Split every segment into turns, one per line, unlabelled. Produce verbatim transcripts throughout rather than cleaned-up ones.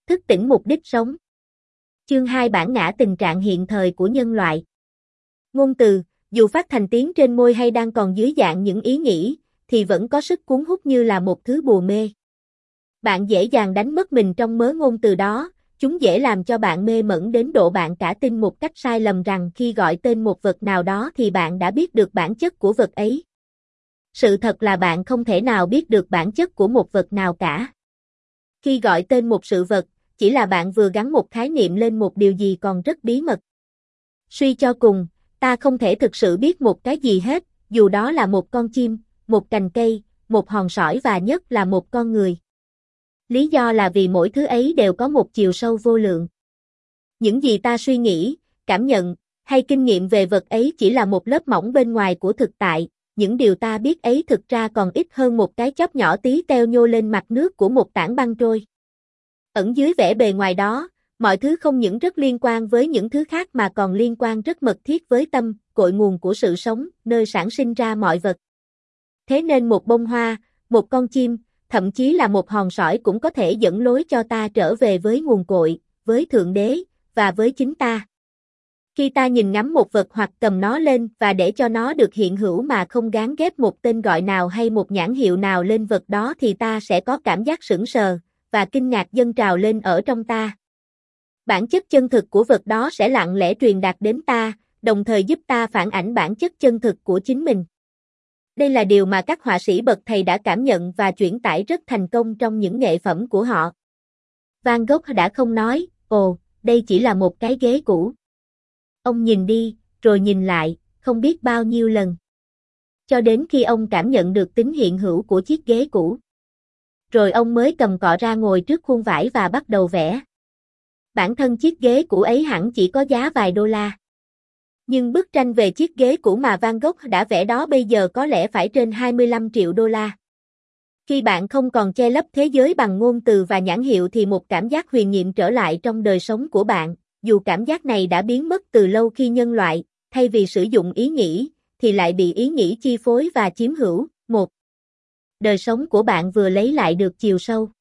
thức tỉnh mục đích sống. Chương hai Bản ngã tình trạng hiện thời của nhân loại. Ngôn từ, dù phát thành tiếng trên môi hay đang còn dưới dạng những ý nghĩ, thì vẫn có sức cuốn hút như là một thứ bùa mê. Bạn dễ dàng đánh mất mình trong mớ ngôn từ đó, chúng dễ làm cho bạn mê mẩn đến độ bạn cả tin một cách sai lầm rằng khi gọi tên một vật nào đó thì bạn đã biết được bản chất của vật ấy. Sự thật là bạn không thể nào biết được bản chất của một vật nào cả. Khi gọi tên một sự vật, chỉ là bạn vừa gắn một khái niệm lên một điều gì còn rất bí mật. Suy cho cùng, ta không thể thực sự biết một cái gì hết, dù đó là một con chim, một cành cây, một hòn sỏi và nhất là một con người. Lý do là vì mỗi thứ ấy đều có một chiều sâu vô lượng. Những gì ta suy nghĩ, cảm nhận, hay kinh nghiệm về vật ấy chỉ là một lớp mỏng bên ngoài của thực tại, những điều ta biết ấy thực ra còn ít hơn một cái chóp nhỏ tí teo nhô lên mặt nước của một tảng băng trôi. Ẩn dưới vẻ bề ngoài đó, mọi thứ không những rất liên quan với những thứ khác mà còn liên quan rất mật thiết với tâm, cội nguồn của sự sống, nơi sản sinh ra mọi vật. Thế nên một bông hoa, một con chim, thậm chí là một hòn sỏi cũng có thể dẫn lối cho ta trở về với nguồn cội, với Thượng Đế, và với chính ta. Khi ta nhìn ngắm một vật hoặc cầm nó lên và để cho nó được hiện hữu mà không gán ghép một tên gọi nào hay một nhãn hiệu nào lên vật đó thì ta sẽ có cảm giác sững sờ, và kinh ngạc dâng trào lên ở trong ta. Bản chất chân thực của vật đó sẽ lặng lẽ truyền đạt đến ta, đồng thời giúp ta phản ảnh bản chất chân thực của chính mình. Đây là điều mà các họa sĩ bậc thầy đã cảm nhận và chuyển tải rất thành công trong những nghệ phẩm của họ. Van Gogh đã không nói, ồ, đây chỉ là một cái ghế cũ. Ông nhìn đi, rồi nhìn lại, không biết bao nhiêu lần. Cho đến khi ông cảm nhận được tính hiện hữu của chiếc ghế cũ. Rồi ông mới cầm cọ ra ngồi trước khuôn vải và bắt đầu vẽ. Bản thân chiếc ghế cũ ấy hẳn chỉ có giá vài đô la. Nhưng bức tranh về chiếc ghế cũ mà Van Gogh đã vẽ đó bây giờ có lẽ phải trên hai mươi lăm triệu đô la. Khi bạn không còn che lấp thế giới bằng ngôn từ và nhãn hiệu thì một cảm giác huyền nhiệm trở lại trong đời sống của bạn, dù cảm giác này đã biến mất từ lâu khi nhân loại, thay vì sử dụng ý nghĩ, thì lại bị ý nghĩ chi phối và chiếm hữu. Một. Đời sống của bạn vừa lấy lại được chiều sâu.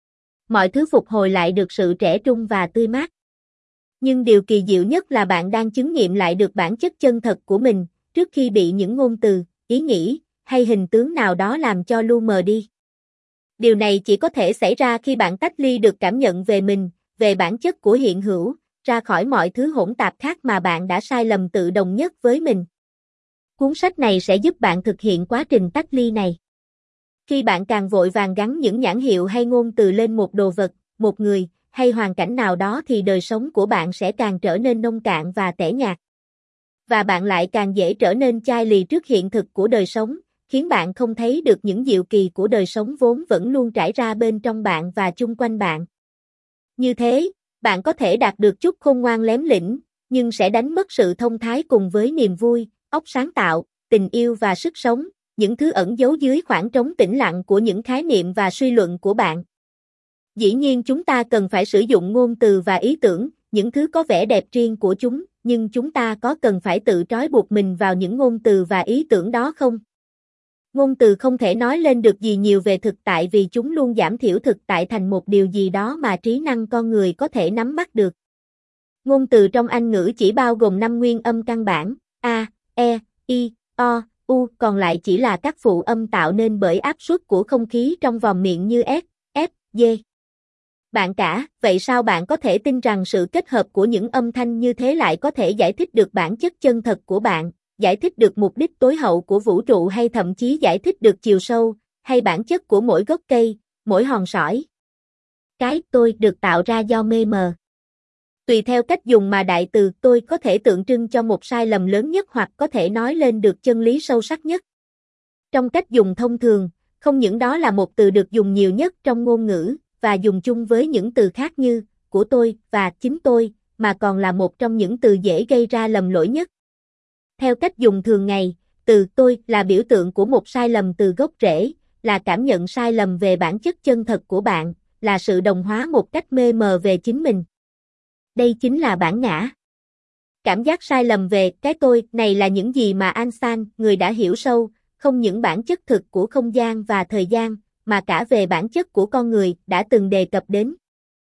Mọi thứ phục hồi lại được sự trẻ trung và tươi mát. Nhưng điều kỳ diệu nhất là bạn đang chứng nghiệm lại được bản chất chân thật của mình, trước khi bị những ngôn từ, ý nghĩ, hay hình tướng nào đó làm cho lu mờ đi. Điều này chỉ có thể xảy ra khi bạn tách ly được cảm nhận về mình, về bản chất của hiện hữu, ra khỏi mọi thứ hỗn tạp khác mà bạn đã sai lầm tự đồng nhất với mình. Cuốn sách này sẽ giúp bạn thực hiện quá trình tách ly này. Khi bạn càng vội vàng gắn những nhãn hiệu hay ngôn từ lên một đồ vật, một người, hay hoàn cảnh nào đó thì đời sống của bạn sẽ càng trở nên nông cạn và tẻ nhạt. Và bạn lại càng dễ trở nên chai lì trước hiện thực của đời sống, khiến bạn không thấy được những diệu kỳ của đời sống vốn vẫn luôn trải ra bên trong bạn và chung quanh bạn. Như thế, bạn có thể đạt được chút khôn ngoan lém lĩnh, nhưng sẽ đánh mất sự thông thái cùng với niềm vui, óc sáng tạo, tình yêu và sức sống, những thứ ẩn giấu dưới khoảng trống tĩnh lặng của những khái niệm và suy luận của bạn. Dĩ nhiên chúng ta cần phải sử dụng ngôn từ và ý tưởng, những thứ có vẻ đẹp riêng của chúng, nhưng chúng ta có cần phải tự trói buộc mình vào những ngôn từ và ý tưởng đó không? Ngôn từ không thể nói lên được gì nhiều về thực tại vì chúng luôn giảm thiểu thực tại thành một điều gì đó mà trí năng con người có thể nắm bắt được. Ngôn từ trong Anh ngữ chỉ bao gồm năm nguyên âm căn bản, A, E, I, O, U, còn lại chỉ là các phụ âm tạo nên bởi áp suất của không khí trong vòm miệng như S, F, D. Bạn cả, vậy sao bạn có thể tin rằng sự kết hợp của những âm thanh như thế lại có thể giải thích được bản chất chân thật của bạn, giải thích được mục đích tối hậu của vũ trụ hay thậm chí giải thích được chiều sâu, hay bản chất của mỗi gốc cây, mỗi hòn sỏi? Cái tôi được tạo ra do mê mờ. Tùy theo cách dùng mà đại từ tôi có thể tượng trưng cho một sai lầm lớn nhất hoặc có thể nói lên được chân lý sâu sắc nhất. Trong cách dùng thông thường, không những đó là một từ được dùng nhiều nhất trong ngôn ngữ, và dùng chung với những từ khác như của tôi và chính tôi, mà còn là một trong những từ dễ gây ra lầm lỗi nhất. Theo cách dùng thường ngày, từ tôi là biểu tượng của một sai lầm từ gốc rễ, là cảm nhận sai lầm về bản chất chân thật của bạn, là sự đồng hóa một cách mê mờ về chính mình. Đây chính là bản ngã. Cảm giác sai lầm về cái tôi này là những gì mà Einstein, người đã hiểu sâu, không những bản chất thực của không gian và thời gian, mà cả về bản chất của con người, đã từng đề cập đến.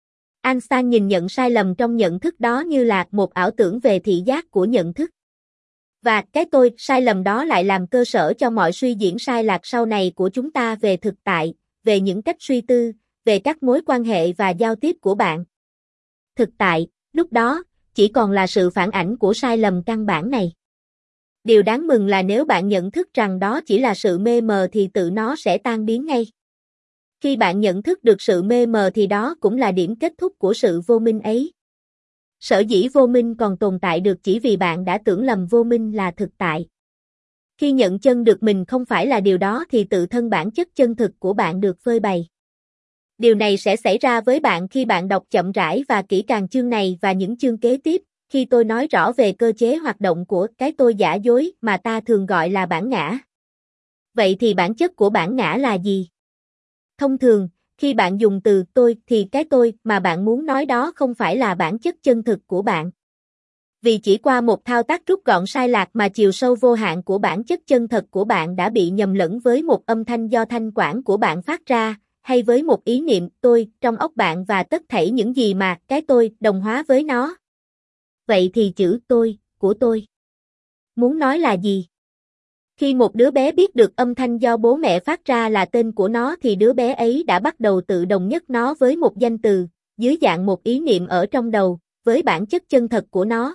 Einstein nhìn nhận sai lầm trong nhận thức đó như là một ảo tưởng về thị giác của nhận thức. Và cái tôi, sai lầm đó lại làm cơ sở cho mọi suy diễn sai lạc sau này của chúng ta về thực tại, về những cách suy tư, về các mối quan hệ và giao tiếp của bạn. Thực tại, lúc đó, chỉ còn là sự phản ảnh của sai lầm căn bản này. Điều đáng mừng là nếu bạn nhận thức rằng đó chỉ là sự mê mờ thì tự nó sẽ tan biến ngay. Khi bạn nhận thức được sự mê mờ thì đó cũng là điểm kết thúc của sự vô minh ấy. Sở dĩ vô minh còn tồn tại được chỉ vì bạn đã tưởng lầm vô minh là thực tại. Khi nhận chân được mình không phải là điều đó thì tự thân bản chất chân thực của bạn được phơi bày. Điều này sẽ xảy ra với bạn khi bạn đọc chậm rãi và kỹ càng chương này và những chương kế tiếp, khi tôi nói rõ về cơ chế hoạt động của cái tôi giả dối mà ta thường gọi là bản ngã. Vậy thì bản chất của bản ngã là gì? Thông thường, khi bạn dùng từ tôi thì cái tôi mà bạn muốn nói đó không phải là bản chất chân thực của bạn. Vì chỉ qua một thao tác rút gọn sai lạc mà chiều sâu vô hạn của bản chất chân thật của bạn đã bị nhầm lẫn với một âm thanh do thanh quản của bạn phát ra, hay với một ý niệm tôi trong óc bạn và tất thảy những gì mà cái tôi đồng hóa với nó. Vậy thì chữ tôi của tôi muốn nói là gì? Khi một đứa bé biết được âm thanh do bố mẹ phát ra là tên của nó thì đứa bé ấy đã bắt đầu tự đồng nhất nó với một danh từ, dưới dạng một ý niệm ở trong đầu, với bản chất chân thật của nó.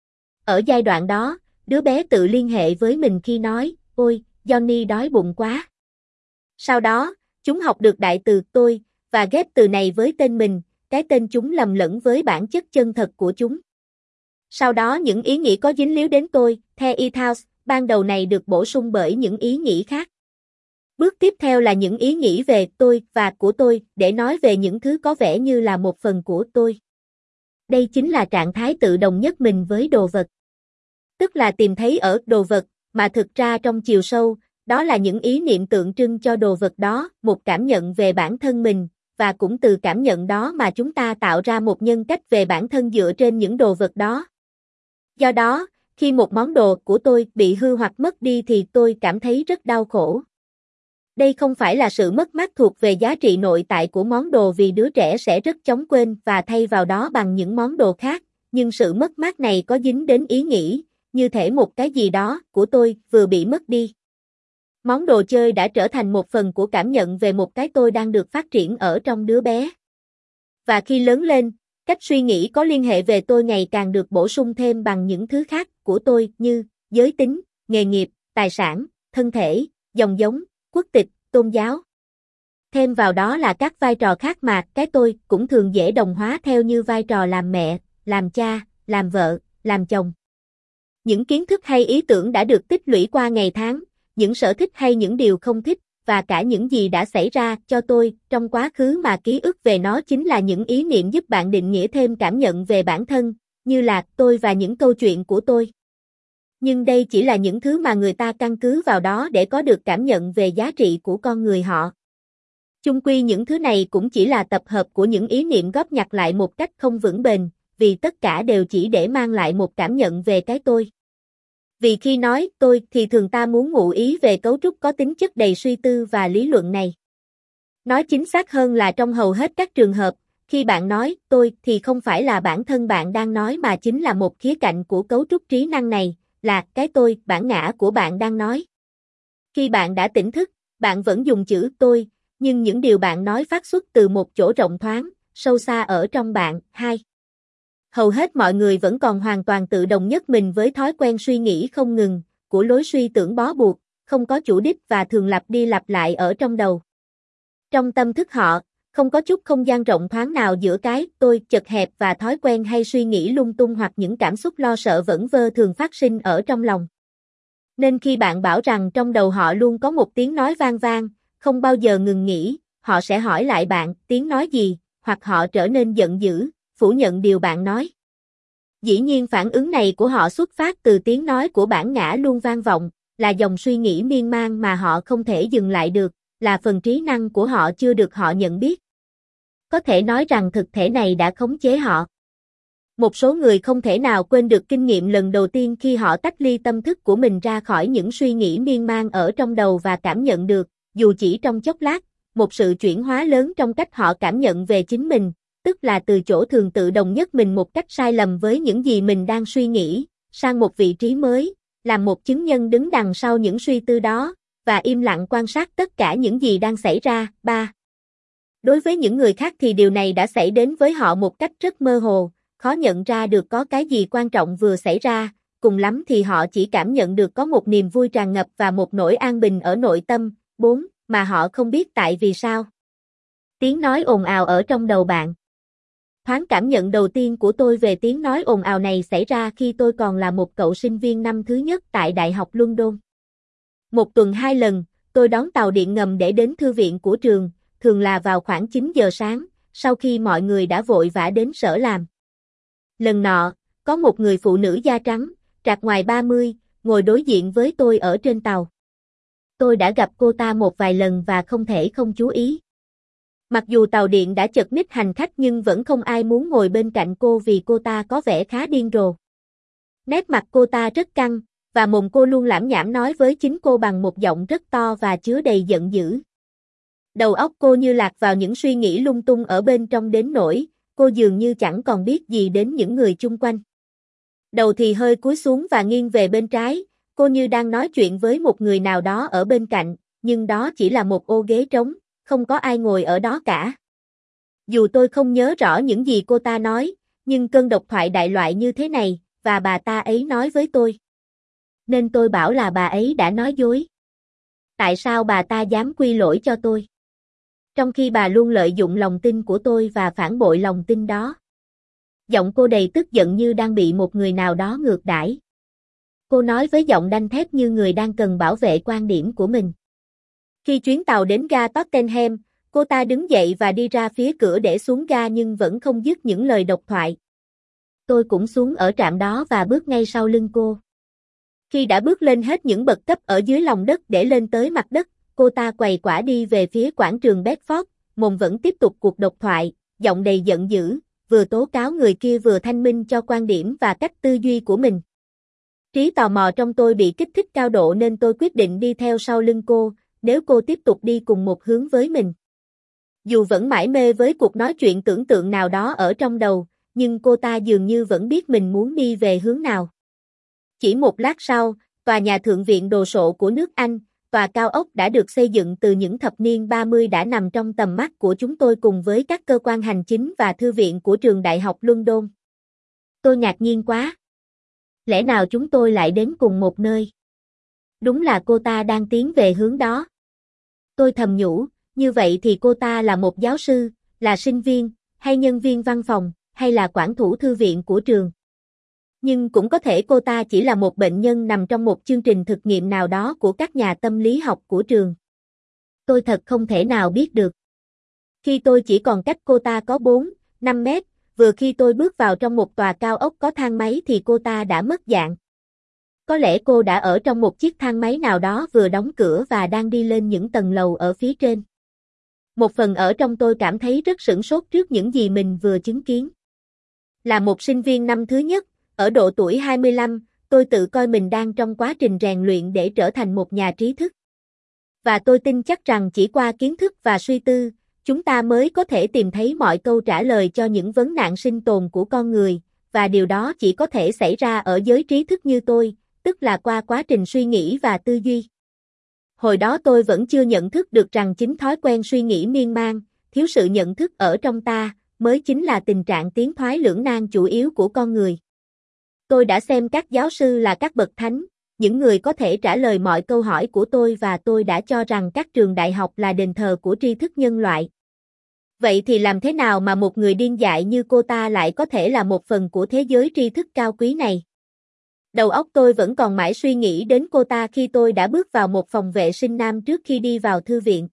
Ở giai đoạn đó, đứa bé tự liên hệ với mình khi nói, ôi, Johnny đói bụng quá. Sau đó, chúng học được đại từ tôi, và ghép từ này với tên mình, cái tên chúng lầm lẫn với bản chất chân thật của chúng. Sau đó những ý nghĩ có dính líu đến tôi, the ethos, ban đầu này được bổ sung bởi những ý nghĩ khác. Bước tiếp theo là những ý nghĩ về tôi và của tôi, để nói về những thứ có vẻ như là một phần của tôi. Đây chính là trạng thái tự đồng nhất mình với đồ vật. Tức là tìm thấy ở đồ vật, mà thực ra trong chiều sâu, đó là những ý niệm tượng trưng cho đồ vật đó, một cảm nhận về bản thân mình, và cũng từ cảm nhận đó mà chúng ta tạo ra một nhân cách về bản thân dựa trên những đồ vật đó. Do đó, khi một món đồ của tôi bị hư hoặc mất đi thì tôi cảm thấy rất đau khổ. Đây không phải là sự mất mát thuộc về giá trị nội tại của món đồ vì đứa trẻ sẽ rất chóng quên và thay vào đó bằng những món đồ khác, nhưng sự mất mát này có dính đến ý nghĩ, như thể một cái gì đó của tôi vừa bị mất đi. Món đồ chơi đã trở thành một phần của cảm nhận về một cái tôi đang được phát triển ở trong đứa bé. Và khi lớn lên, cách suy nghĩ có liên hệ về tôi ngày càng được bổ sung thêm bằng những thứ khác của tôi như giới tính, nghề nghiệp, tài sản, thân thể, dòng giống, quốc tịch, tôn giáo. Thêm vào đó là các vai trò khác mà cái tôi cũng thường dễ đồng hóa theo như vai trò làm mẹ, làm cha, làm vợ, làm chồng. Những kiến thức hay ý tưởng đã được tích lũy qua ngày tháng, những sở thích hay những điều không thích, và cả những gì đã xảy ra cho tôi trong quá khứ mà ký ức về nó chính là những ý niệm giúp bạn định nghĩa thêm cảm nhận về bản thân, như là tôi và những câu chuyện của tôi. Nhưng đây chỉ là những thứ mà người ta căn cứ vào đó để có được cảm nhận về giá trị của con người họ. Chung quy những thứ này cũng chỉ là tập hợp của những ý niệm góp nhặt lại một cách không vững bền, vì tất cả đều chỉ để mang lại một cảm nhận về cái tôi. Vì khi nói tôi thì thường ta muốn ngụ ý về cấu trúc có tính chất đầy suy tư và lý luận này. Nói chính xác hơn là trong hầu hết các trường hợp, khi bạn nói tôi thì không phải là bản thân bạn đang nói mà chính là một khía cạnh của cấu trúc trí năng này, là cái tôi, bản ngã của bạn đang nói. Khi bạn đã tỉnh thức, bạn vẫn dùng chữ tôi, nhưng những điều bạn nói phát xuất từ một chỗ rộng thoáng, sâu xa ở trong bạn. Hai. Hầu hết mọi người vẫn còn hoàn toàn tự đồng nhất mình với thói quen suy nghĩ không ngừng, của lối suy tưởng bó buộc, không có chủ đích và thường lặp đi lặp lại ở trong đầu. Trong tâm thức họ, không có chút không gian rộng thoáng nào giữa cái tôi chật hẹp và thói quen hay suy nghĩ lung tung hoặc những cảm xúc lo sợ vẩn vơ thường phát sinh ở trong lòng. Nên khi bạn bảo rằng trong đầu họ luôn có một tiếng nói vang vang, không bao giờ ngừng nghỉ, họ sẽ hỏi lại bạn tiếng nói gì, hoặc họ trở nên giận dữ, phủ nhận điều bạn nói. Dĩ nhiên phản ứng này của họ xuất phát từ tiếng nói của bản ngã luôn vang vọng, là dòng suy nghĩ miên man mà họ không thể dừng lại được, là phần trí năng của họ chưa được họ nhận biết. Có thể nói rằng thực thể này đã khống chế họ. Một số người không thể nào quên được kinh nghiệm lần đầu tiên khi họ tách ly tâm thức của mình ra khỏi những suy nghĩ miên man ở trong đầu và cảm nhận được, dù chỉ trong chốc lát, một sự chuyển hóa lớn trong cách họ cảm nhận về chính mình, tức là từ chỗ thường tự đồng nhất mình một cách sai lầm với những gì mình đang suy nghĩ, sang một vị trí mới, làm một chứng nhân đứng đằng sau những suy tư đó, và im lặng quan sát tất cả những gì đang xảy ra. ba. Đối với những người khác thì điều này đã xảy đến với họ một cách rất mơ hồ, khó nhận ra được có cái gì quan trọng vừa xảy ra, cùng lắm thì họ chỉ cảm nhận được có một niềm vui tràn ngập và một nỗi an bình ở nội tâm. bốn. Mà họ không biết tại vì sao. Tiếng nói ồn ào ở trong đầu bạn. Thoáng cảm nhận đầu tiên của tôi về tiếng nói ồn ào này xảy ra khi tôi còn là một cậu sinh viên năm thứ nhất tại Đại học London. Một tuần hai lần, tôi đón tàu điện ngầm để đến thư viện của trường, thường là vào khoảng chín giờ sáng, sau khi mọi người đã vội vã đến sở làm. Lần nọ, có một người phụ nữ da trắng, trạc ngoài ba mươi, ngồi đối diện với tôi ở trên tàu. Tôi đã gặp cô ta một vài lần và không thể không chú ý. Mặc dù tàu điện đã chật ních hành khách nhưng vẫn không ai muốn ngồi bên cạnh cô vì cô ta có vẻ khá điên rồ. Nét mặt cô ta rất căng, và mồm cô luôn lảm nhảm nói với chính cô bằng một giọng rất to và chứa đầy giận dữ. Đầu óc cô như lạc vào những suy nghĩ lung tung ở bên trong đến nỗi, cô dường như chẳng còn biết gì đến những người chung quanh. Đầu thì hơi cúi xuống và nghiêng về bên trái, cô như đang nói chuyện với một người nào đó ở bên cạnh, nhưng đó chỉ là một ô ghế trống, không có ai ngồi ở đó cả. Dù tôi không nhớ rõ những gì cô ta nói, nhưng cơn độc thoại đại loại như thế này, và bà ta ấy nói với tôi. Nên tôi bảo là bà ấy đã nói dối. Tại sao bà ta dám quy lỗi cho tôi? Trong khi bà luôn lợi dụng lòng tin của tôi và phản bội lòng tin đó. Giọng cô đầy tức giận như đang bị một người nào đó ngược đãi. Cô nói với giọng đanh thép như người đang cần bảo vệ quan điểm của mình. Khi chuyến tàu đến ga Tottenham, cô ta đứng dậy và đi ra phía cửa để xuống ga nhưng vẫn không dứt những lời độc thoại. Tôi cũng xuống ở trạm đó và bước ngay sau lưng cô. Khi đã bước lên hết những bậc cấp ở dưới lòng đất để lên tới mặt đất, cô ta quầy quả đi về phía quảng trường Bedford, mồm vẫn tiếp tục cuộc độc thoại, giọng đầy giận dữ, vừa tố cáo người kia vừa thanh minh cho quan điểm và cách tư duy của mình. Trí tò mò trong tôi bị kích thích cao độ nên tôi quyết định đi theo sau lưng cô, nếu cô tiếp tục đi cùng một hướng với mình. Dù vẫn mải mê với cuộc nói chuyện tưởng tượng nào đó ở trong đầu, nhưng cô ta dường như vẫn biết mình muốn đi về hướng nào. Chỉ một lát sau, tòa nhà Thượng viện đồ sộ của nước Anh, tòa cao ốc đã được xây dựng từ những thập niên ba mươi đã nằm trong tầm mắt của chúng tôi cùng với các cơ quan hành chính và thư viện của trường Đại học London. Tôi ngạc nhiên quá. Lẽ nào chúng tôi lại đến cùng một nơi? Đúng là cô ta đang tiến về hướng đó. Tôi thầm nhủ, như vậy thì cô ta là một giáo sư, là sinh viên, hay nhân viên văn phòng, hay là quản thủ thư viện của trường. Nhưng cũng có thể cô ta chỉ là một bệnh nhân nằm trong một chương trình thực nghiệm nào đó của các nhà tâm lý học của trường. Tôi thật không thể nào biết được. Khi tôi chỉ còn cách cô ta có bốn, năm mét, vừa khi tôi bước vào trong một tòa cao ốc có thang máy thì cô ta đã mất dạng. Có lẽ cô đã ở trong một chiếc thang máy nào đó vừa đóng cửa và đang đi lên những tầng lầu ở phía trên. Một phần ở trong tôi cảm thấy rất sửng sốt trước những gì mình vừa chứng kiến. Là một sinh viên năm thứ nhất, ở độ tuổi hai mươi lăm, tôi tự coi mình đang trong quá trình rèn luyện để trở thành một nhà trí thức. Và tôi tin chắc rằng chỉ qua kiến thức và suy tư, chúng ta mới có thể tìm thấy mọi câu trả lời cho những vấn nạn sinh tồn của con người, và điều đó chỉ có thể xảy ra ở giới trí thức như tôi, tức là qua quá trình suy nghĩ và tư duy. Hồi đó tôi vẫn chưa nhận thức được rằng chính thói quen suy nghĩ miên man, thiếu sự nhận thức ở trong ta, mới chính là tình trạng tiến thoái lưỡng nan chủ yếu của con người. Tôi đã xem các giáo sư là các bậc thánh, những người có thể trả lời mọi câu hỏi của tôi và tôi đã cho rằng các trường đại học là đền thờ của tri thức nhân loại. Vậy thì làm thế nào mà một người điên dại như cô ta lại có thể là một phần của thế giới tri thức cao quý này? Đầu óc tôi vẫn còn mãi suy nghĩ đến cô ta khi tôi đã bước vào một phòng vệ sinh nam trước khi đi vào thư viện.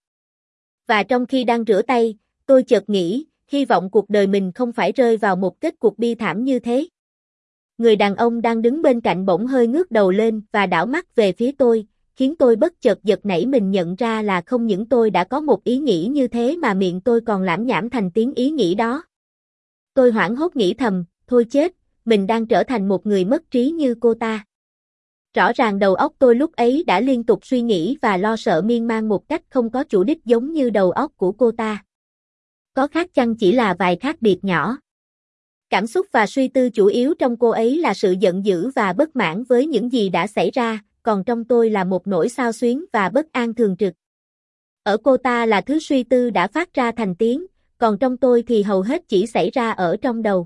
Và trong khi đang rửa tay, tôi chợt nghĩ, hy vọng cuộc đời mình không phải rơi vào một kết cục bi thảm như thế. Người đàn ông đang đứng bên cạnh bỗng hơi ngước đầu lên và đảo mắt về phía tôi, khiến tôi bất chợt giật nảy mình nhận ra là không những tôi đã có một ý nghĩ như thế mà miệng tôi còn lảm nhảm thành tiếng ý nghĩ đó. Tôi hoảng hốt nghĩ thầm, thôi chết, mình đang trở thành một người mất trí như cô ta. Rõ ràng đầu óc tôi lúc ấy đã liên tục suy nghĩ và lo sợ miên man một cách không có chủ đích giống như đầu óc của cô ta. Có khác chăng chỉ là vài khác biệt nhỏ. Cảm xúc và suy tư chủ yếu trong cô ấy là sự giận dữ và bất mãn với những gì đã xảy ra, còn trong tôi là một nỗi xao xuyến và bất an thường trực. Ở cô ta là thứ suy tư đã phát ra thành tiếng, còn trong tôi thì hầu hết chỉ xảy ra ở trong đầu.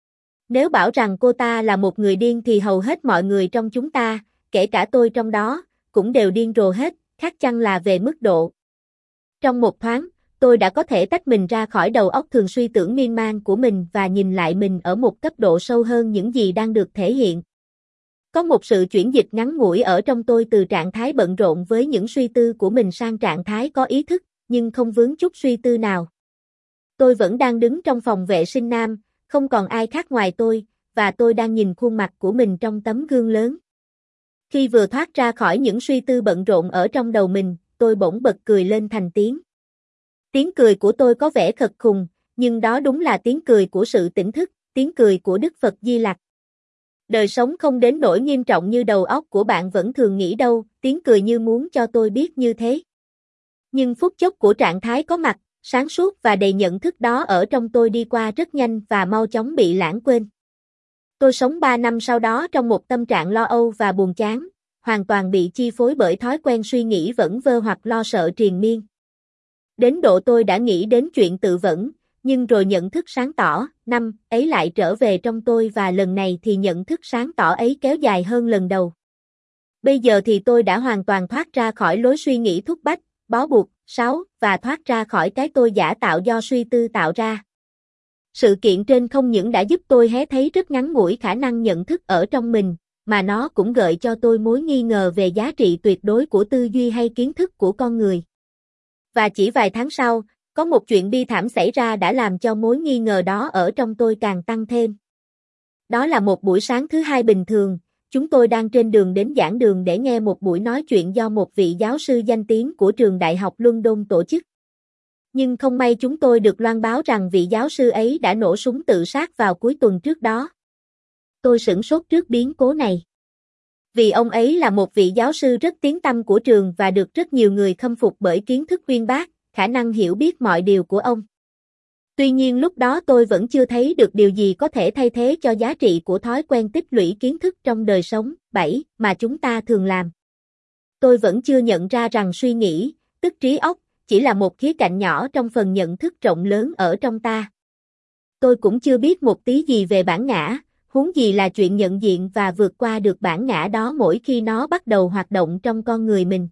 Nếu bảo rằng cô ta là một người điên thì hầu hết mọi người trong chúng ta, kể cả tôi trong đó, cũng đều điên rồ hết, khác chăng là về mức độ. Trong một thoáng, tôi đã có thể tách mình ra khỏi đầu óc thường suy tưởng miên man của mình và nhìn lại mình ở một cấp độ sâu hơn những gì đang được thể hiện. Có một sự chuyển dịch ngắn ngủi ở trong tôi từ trạng thái bận rộn với những suy tư của mình sang trạng thái có ý thức, nhưng không vướng chút suy tư nào. Tôi vẫn đang đứng trong phòng vệ sinh nam, không còn ai khác ngoài tôi, và tôi đang nhìn khuôn mặt của mình trong tấm gương lớn. Khi vừa thoát ra khỏi những suy tư bận rộn ở trong đầu mình, tôi bỗng bật cười lên thành tiếng. Tiếng cười của tôi có vẻ khật khùng, nhưng đó đúng là tiếng cười của sự tỉnh thức, tiếng cười của Đức Phật Di Lặc. Đời sống không đến nỗi nghiêm trọng như đầu óc của bạn vẫn thường nghĩ đâu, tiếng cười như muốn cho tôi biết như thế. Nhưng phút chốc của trạng thái có mặt, sáng suốt và đầy nhận thức đó ở trong tôi đi qua rất nhanh và mau chóng bị lãng quên. Tôi sống ba năm sau đó trong một tâm trạng lo âu và buồn chán, hoàn toàn bị chi phối bởi thói quen suy nghĩ vẩn vơ hoặc lo sợ triền miên. Đến độ tôi đã nghĩ đến chuyện tự vẫn, nhưng rồi nhận thức sáng tỏ, năm ấy lại trở về trong tôi và lần này thì nhận thức sáng tỏ ấy kéo dài hơn lần đầu. Bây giờ thì tôi đã hoàn toàn thoát ra khỏi lối suy nghĩ thúc bách, bó buộc, sáu, và thoát ra khỏi cái tôi giả tạo do suy tư tạo ra. Sự kiện trên không những đã giúp tôi hé thấy rất ngắn ngủi khả năng nhận thức ở trong mình, mà nó cũng gợi cho tôi mối nghi ngờ về giá trị tuyệt đối của tư duy hay kiến thức của con người. Và chỉ vài tháng sau, có một chuyện bi thảm xảy ra đã làm cho mối nghi ngờ đó ở trong tôi càng tăng thêm. Đó là một buổi sáng thứ hai bình thường, chúng tôi đang trên đường đến giảng đường để nghe một buổi nói chuyện do một vị giáo sư danh tiếng của trường Đại học London tổ chức. Nhưng không may chúng tôi được loan báo rằng vị giáo sư ấy đã nổ súng tự sát vào cuối tuần trước đó. Tôi sửng sốt trước biến cố này. Vì ông ấy là một vị giáo sư rất tiếng tăm của trường và được rất nhiều người khâm phục bởi kiến thức uyên bác, khả năng hiểu biết mọi điều của ông. Tuy nhiên lúc đó tôi vẫn chưa thấy được điều gì có thể thay thế cho giá trị của thói quen tích lũy kiến thức trong đời sống, bảy, mà chúng ta thường làm. Tôi vẫn chưa nhận ra rằng suy nghĩ, tức trí óc, chỉ là một khía cạnh nhỏ trong phần nhận thức rộng lớn ở trong ta. Tôi cũng chưa biết một tí gì về bản ngã, huống gì là chuyện nhận diện và vượt qua được bản ngã đó mỗi khi nó bắt đầu hoạt động trong con người mình.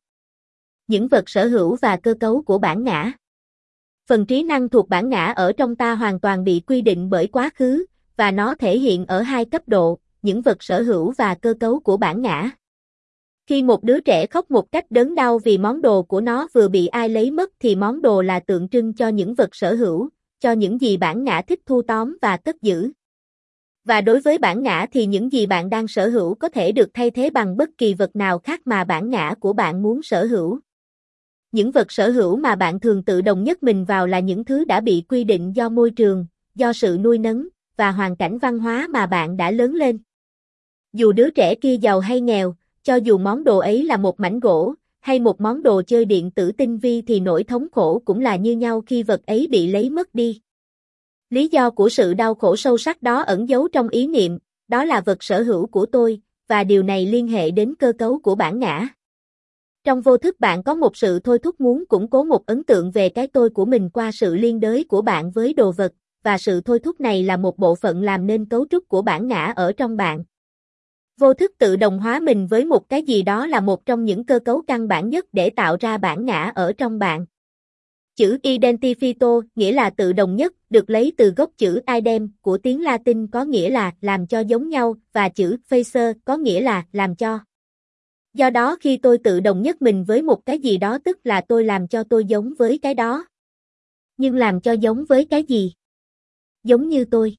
Những vật sở hữu và cơ cấu của bản ngã. Phần trí năng thuộc bản ngã ở trong ta hoàn toàn bị quy định bởi quá khứ, và nó thể hiện ở hai cấp độ, những vật sở hữu và cơ cấu của bản ngã. Khi một đứa trẻ khóc một cách đớn đau vì món đồ của nó vừa bị ai lấy mất thì món đồ là tượng trưng cho những vật sở hữu, cho những gì bản ngã thích thu tóm và cất giữ. Và đối với bản ngã thì những gì bạn đang sở hữu có thể được thay thế bằng bất kỳ vật nào khác mà bản ngã của bạn muốn sở hữu. Những vật sở hữu mà bạn thường tự động nhấc mình vào là những thứ đã bị quy định do môi trường, do sự nuôi nấng, và hoàn cảnh văn hóa mà bạn đã lớn lên. Dù đứa trẻ kia giàu hay nghèo, cho dù món đồ ấy là một mảnh gỗ, hay một món đồ chơi điện tử tinh vi thì nỗi thống khổ cũng là như nhau khi vật ấy bị lấy mất đi. Lý do của sự đau khổ sâu sắc đó ẩn giấu trong ý niệm, đó là vật sở hữu của tôi, và điều này liên hệ đến cơ cấu của bản ngã. Trong vô thức bạn có một sự thôi thúc muốn củng cố một ấn tượng về cái tôi của mình qua sự liên đới của bạn với đồ vật, và sự thôi thúc này là một bộ phận làm nên cấu trúc của bản ngã ở trong bạn. Vô thức tự đồng hóa mình với một cái gì đó là một trong những cơ cấu căn bản nhất để tạo ra bản ngã ở trong bạn. Chữ identifito, nghĩa là tự đồng nhất, được lấy từ gốc chữ idem của tiếng Latin có nghĩa là làm cho giống nhau, và chữ facer có nghĩa là làm cho. Do đó khi tôi tự đồng nhất mình với một cái gì đó tức là tôi làm cho tôi giống với cái đó. Nhưng làm cho giống với cái gì? Giống như tôi.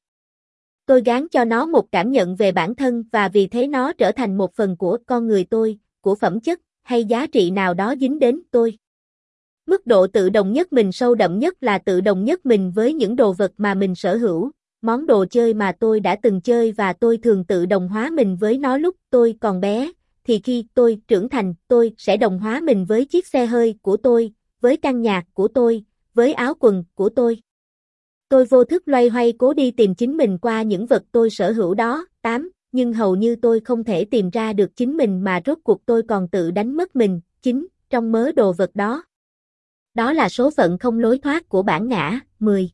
Tôi gán cho nó một cảm nhận về bản thân và vì thế nó trở thành một phần của con người tôi, của phẩm chất, hay giá trị nào đó dính đến tôi. Mức độ tự đồng nhất mình sâu đậm nhất là tự đồng nhất mình với những đồ vật mà mình sở hữu, món đồ chơi mà tôi đã từng chơi và tôi thường tự đồng hóa mình với nó lúc tôi còn bé, thì khi tôi trưởng thành tôi sẽ đồng hóa mình với chiếc xe hơi của tôi, với căn nhà của tôi, với áo quần của tôi. Tôi vô thức loay hoay cố đi tìm chính mình qua những vật tôi sở hữu đó. tám. Nhưng hầu như tôi không thể tìm ra được chính mình mà rốt cuộc tôi còn tự đánh mất mình. chín. Trong mớ đồ vật đó. Đó là số phận không lối thoát của bản ngã. mười.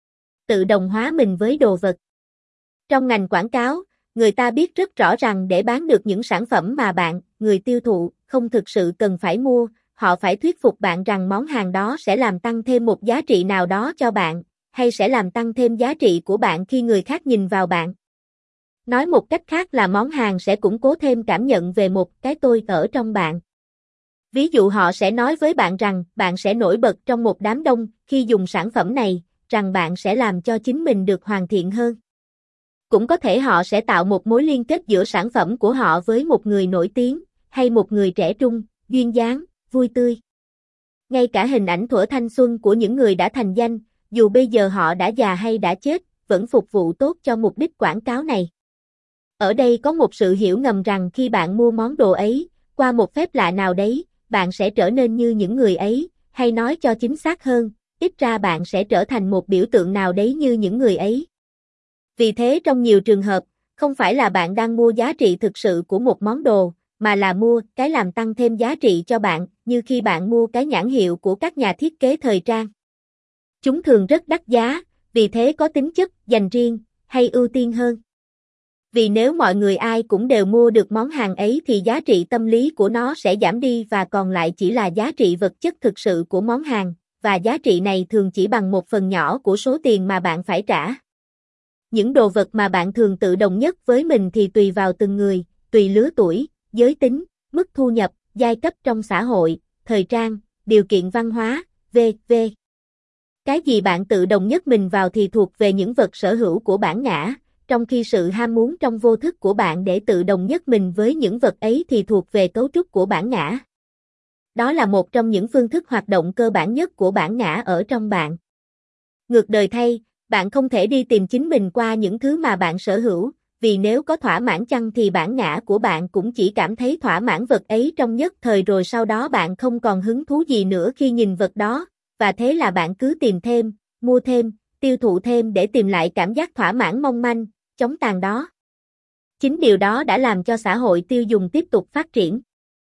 Tự đồng hóa mình với đồ vật. Trong ngành quảng cáo, người ta biết rất rõ rằng để bán được những sản phẩm mà bạn, người tiêu thụ, không thực sự cần phải mua, họ phải thuyết phục bạn rằng món hàng đó sẽ làm tăng thêm một giá trị nào đó cho bạn, hay sẽ làm tăng thêm giá trị của bạn khi người khác nhìn vào bạn. Nói một cách khác là món hàng sẽ củng cố thêm cảm nhận về một cái tôi ở trong bạn. Ví dụ họ sẽ nói với bạn rằng bạn sẽ nổi bật trong một đám đông khi dùng sản phẩm này, rằng bạn sẽ làm cho chính mình được hoàn thiện hơn. Cũng có thể họ sẽ tạo một mối liên kết giữa sản phẩm của họ với một người nổi tiếng, hay một người trẻ trung, duyên dáng, vui tươi. Ngay cả hình ảnh thuở thanh xuân của những người đã thành danh, dù bây giờ họ đã già hay đã chết, vẫn phục vụ tốt cho mục đích quảng cáo này. Ở đây có một sự hiểu ngầm rằng khi bạn mua món đồ ấy, qua một phép lạ nào đấy, bạn sẽ trở nên như những người ấy, hay nói cho chính xác hơn, ít ra bạn sẽ trở thành một biểu tượng nào đấy như những người ấy. Vì thế trong nhiều trường hợp, không phải là bạn đang mua giá trị thực sự của một món đồ, mà là mua cái làm tăng thêm giá trị cho bạn, như khi bạn mua cái nhãn hiệu của các nhà thiết kế thời trang. Chúng thường rất đắt giá, vì thế có tính chất dành riêng, hay ưu tiên hơn. Vì nếu mọi người ai cũng đều mua được món hàng ấy thì giá trị tâm lý của nó sẽ giảm đi và còn lại chỉ là giá trị vật chất thực sự của món hàng, và giá trị này thường chỉ bằng một phần nhỏ của số tiền mà bạn phải trả. Những đồ vật mà bạn thường tự đồng nhất với mình thì tùy vào từng người, tùy lứa tuổi, giới tính, mức thu nhập, giai cấp trong xã hội, thời trang, điều kiện văn hóa, vân vân. Cái gì bạn tự đồng nhất mình vào thì thuộc về những vật sở hữu của bản ngã, trong khi sự ham muốn trong vô thức của bạn để tự đồng nhất mình với những vật ấy thì thuộc về cấu trúc của bản ngã. Đó là một trong những phương thức hoạt động cơ bản nhất của bản ngã ở trong bạn. Ngược đời thay, bạn không thể đi tìm chính mình qua những thứ mà bạn sở hữu, vì nếu có thỏa mãn chăng thì bản ngã của bạn cũng chỉ cảm thấy thỏa mãn vật ấy trong nhất thời rồi sau đó bạn không còn hứng thú gì nữa khi nhìn vật đó, và thế là bạn cứ tìm thêm, mua thêm, tiêu thụ thêm để tìm lại cảm giác thỏa mãn mong manh, chóng tàn đó. Chính điều đó đã làm cho xã hội tiêu dùng tiếp tục phát triển.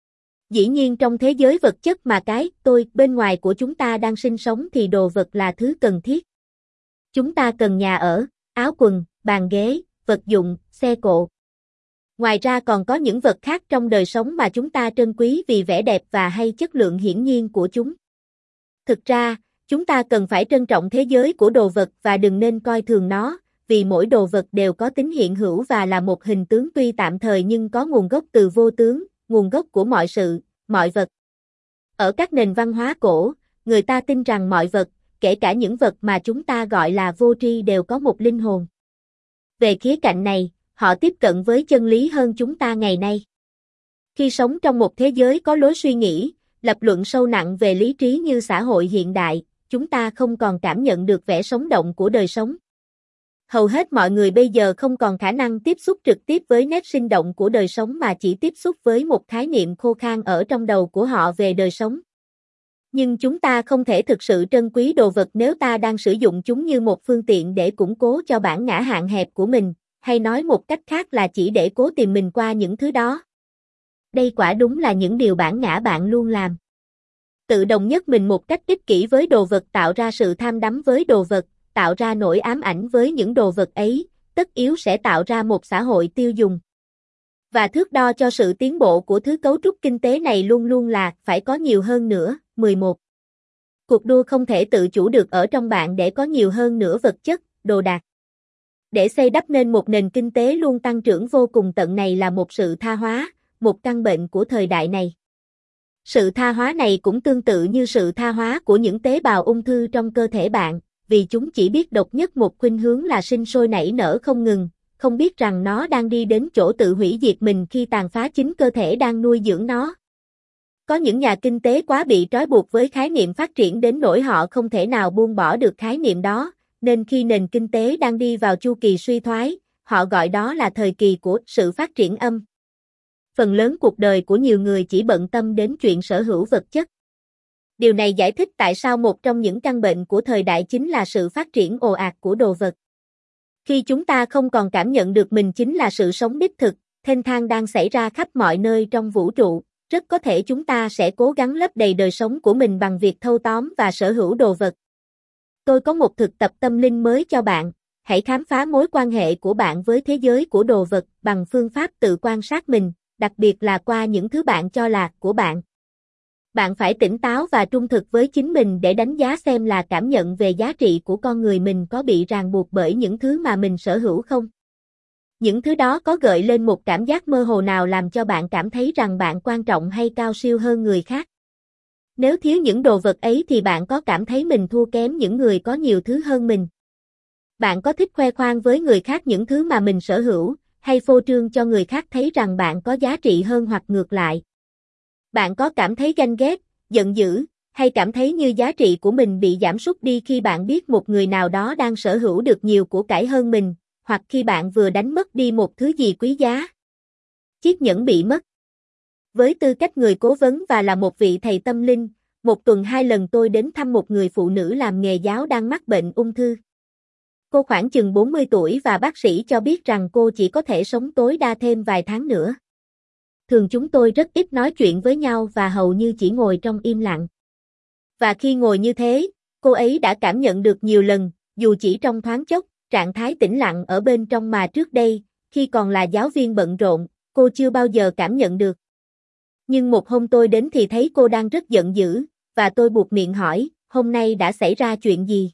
Dĩ nhiên trong thế giới vật chất mà cái tôi bên ngoài của chúng ta đang sinh sống thì đồ vật là thứ cần thiết. Chúng ta cần nhà ở, áo quần, bàn ghế, vật dụng, xe cộ. Ngoài ra còn có những vật khác trong đời sống mà chúng ta trân quý vì vẻ đẹp và hay chất lượng hiển nhiên của chúng. Thực ra, chúng ta cần phải trân trọng thế giới của đồ vật và đừng nên coi thường nó, vì mỗi đồ vật đều có tính hiện hữu và là một hình tướng tuy tạm thời nhưng có nguồn gốc từ vô tướng, nguồn gốc của mọi sự, mọi vật. Ở các nền văn hóa cổ, người ta tin rằng mọi vật, kể cả những vật mà chúng ta gọi là vô tri đều có một linh hồn. Về khía cạnh này, họ tiếp cận với chân lý hơn chúng ta ngày nay. Khi sống trong một thế giới có lối suy nghĩ, lập luận sâu nặng về lý trí như xã hội hiện đại, chúng ta không còn cảm nhận được vẻ sống động của đời sống. Hầu hết mọi người bây giờ không còn khả năng tiếp xúc trực tiếp với nét sinh động của đời sống mà chỉ tiếp xúc với một khái niệm khô khan ở trong đầu của họ về đời sống. Nhưng chúng ta không thể thực sự trân quý đồ vật nếu ta đang sử dụng chúng như một phương tiện để củng cố cho bản ngã hạn hẹp của mình, hay nói một cách khác là chỉ để cố tìm mình qua những thứ đó. Đây quả đúng là những điều bản ngã bạn luôn làm. Tự đồng nhất mình một cách ích kỷ với đồ vật tạo ra sự tham đắm với đồ vật, tạo ra nỗi ám ảnh với những đồ vật ấy, tất yếu sẽ tạo ra một xã hội tiêu dùng. Và thước đo cho sự tiến bộ của thứ cấu trúc kinh tế này luôn luôn là phải có nhiều hơn nữa. mười một. Cuộc đua không thể tự chủ được ở trong bạn để có nhiều hơn nữa vật chất, đồ đạc. Để xây đắp nên một nền kinh tế luôn tăng trưởng vô cùng tận này là một sự tha hóa, một căn bệnh của thời đại này. Sự tha hóa này cũng tương tự như sự tha hóa của những tế bào ung thư trong cơ thể bạn, vì chúng chỉ biết độc nhất một khuynh hướng là sinh sôi nảy nở không ngừng, không biết rằng nó đang đi đến chỗ tự hủy diệt mình khi tàn phá chính cơ thể đang nuôi dưỡng nó. Có những nhà kinh tế quá bị trói buộc với khái niệm phát triển đến nỗi họ không thể nào buông bỏ được khái niệm đó, nên khi nền kinh tế đang đi vào chu kỳ suy thoái, họ gọi đó là thời kỳ của sự phát triển âm. Phần lớn cuộc đời của nhiều người chỉ bận tâm đến chuyện sở hữu vật chất. Điều này giải thích tại sao một trong những căn bệnh của thời đại chính là sự phát triển ồ ạt của đồ vật. Khi chúng ta không còn cảm nhận được mình chính là sự sống đích thực, thênh thang đang xảy ra khắp mọi nơi trong vũ trụ, rất có thể chúng ta sẽ cố gắng lấp đầy đời sống của mình bằng việc thâu tóm và sở hữu đồ vật. Tôi có một thực tập tâm linh mới cho bạn, hãy khám phá mối quan hệ của bạn với thế giới của đồ vật bằng phương pháp tự quan sát mình, đặc biệt là qua những thứ bạn cho là của bạn. Bạn phải tỉnh táo và trung thực với chính mình để đánh giá xem là cảm nhận về giá trị của con người mình có bị ràng buộc bởi những thứ mà mình sở hữu không. Những thứ đó có gợi lên một cảm giác mơ hồ nào làm cho bạn cảm thấy rằng bạn quan trọng hay cao siêu hơn người khác. Nếu thiếu những đồ vật ấy thì bạn có cảm thấy mình thua kém những người có nhiều thứ hơn mình. Bạn có thích khoe khoang với người khác những thứ mà mình sở hữu, hay phô trương cho người khác thấy rằng bạn có giá trị hơn hoặc ngược lại? Bạn có cảm thấy ganh ghét, giận dữ, hay cảm thấy như giá trị của mình bị giảm sút đi khi bạn biết một người nào đó đang sở hữu được nhiều của cải hơn mình, hoặc khi bạn vừa đánh mất đi một thứ gì quý giá? Chiếc nhẫn bị mất. Với tư cách người cố vấn và là một vị thầy tâm linh, một tuần hai lần tôi đến thăm một người phụ nữ làm nghề giáo đang mắc bệnh ung thư. Cô khoảng chừng bốn mươi tuổi và bác sĩ cho biết rằng cô chỉ có thể sống tối đa thêm vài tháng nữa. Thường chúng tôi rất ít nói chuyện với nhau và hầu như chỉ ngồi trong im lặng. Và khi ngồi như thế, cô ấy đã cảm nhận được nhiều lần, dù chỉ trong thoáng chốc, trạng thái tĩnh lặng ở bên trong mà trước đây, khi còn là giáo viên bận rộn, cô chưa bao giờ cảm nhận được. Nhưng một hôm tôi đến thì thấy cô đang rất giận dữ, và tôi buột miệng hỏi, hôm nay đã xảy ra chuyện gì?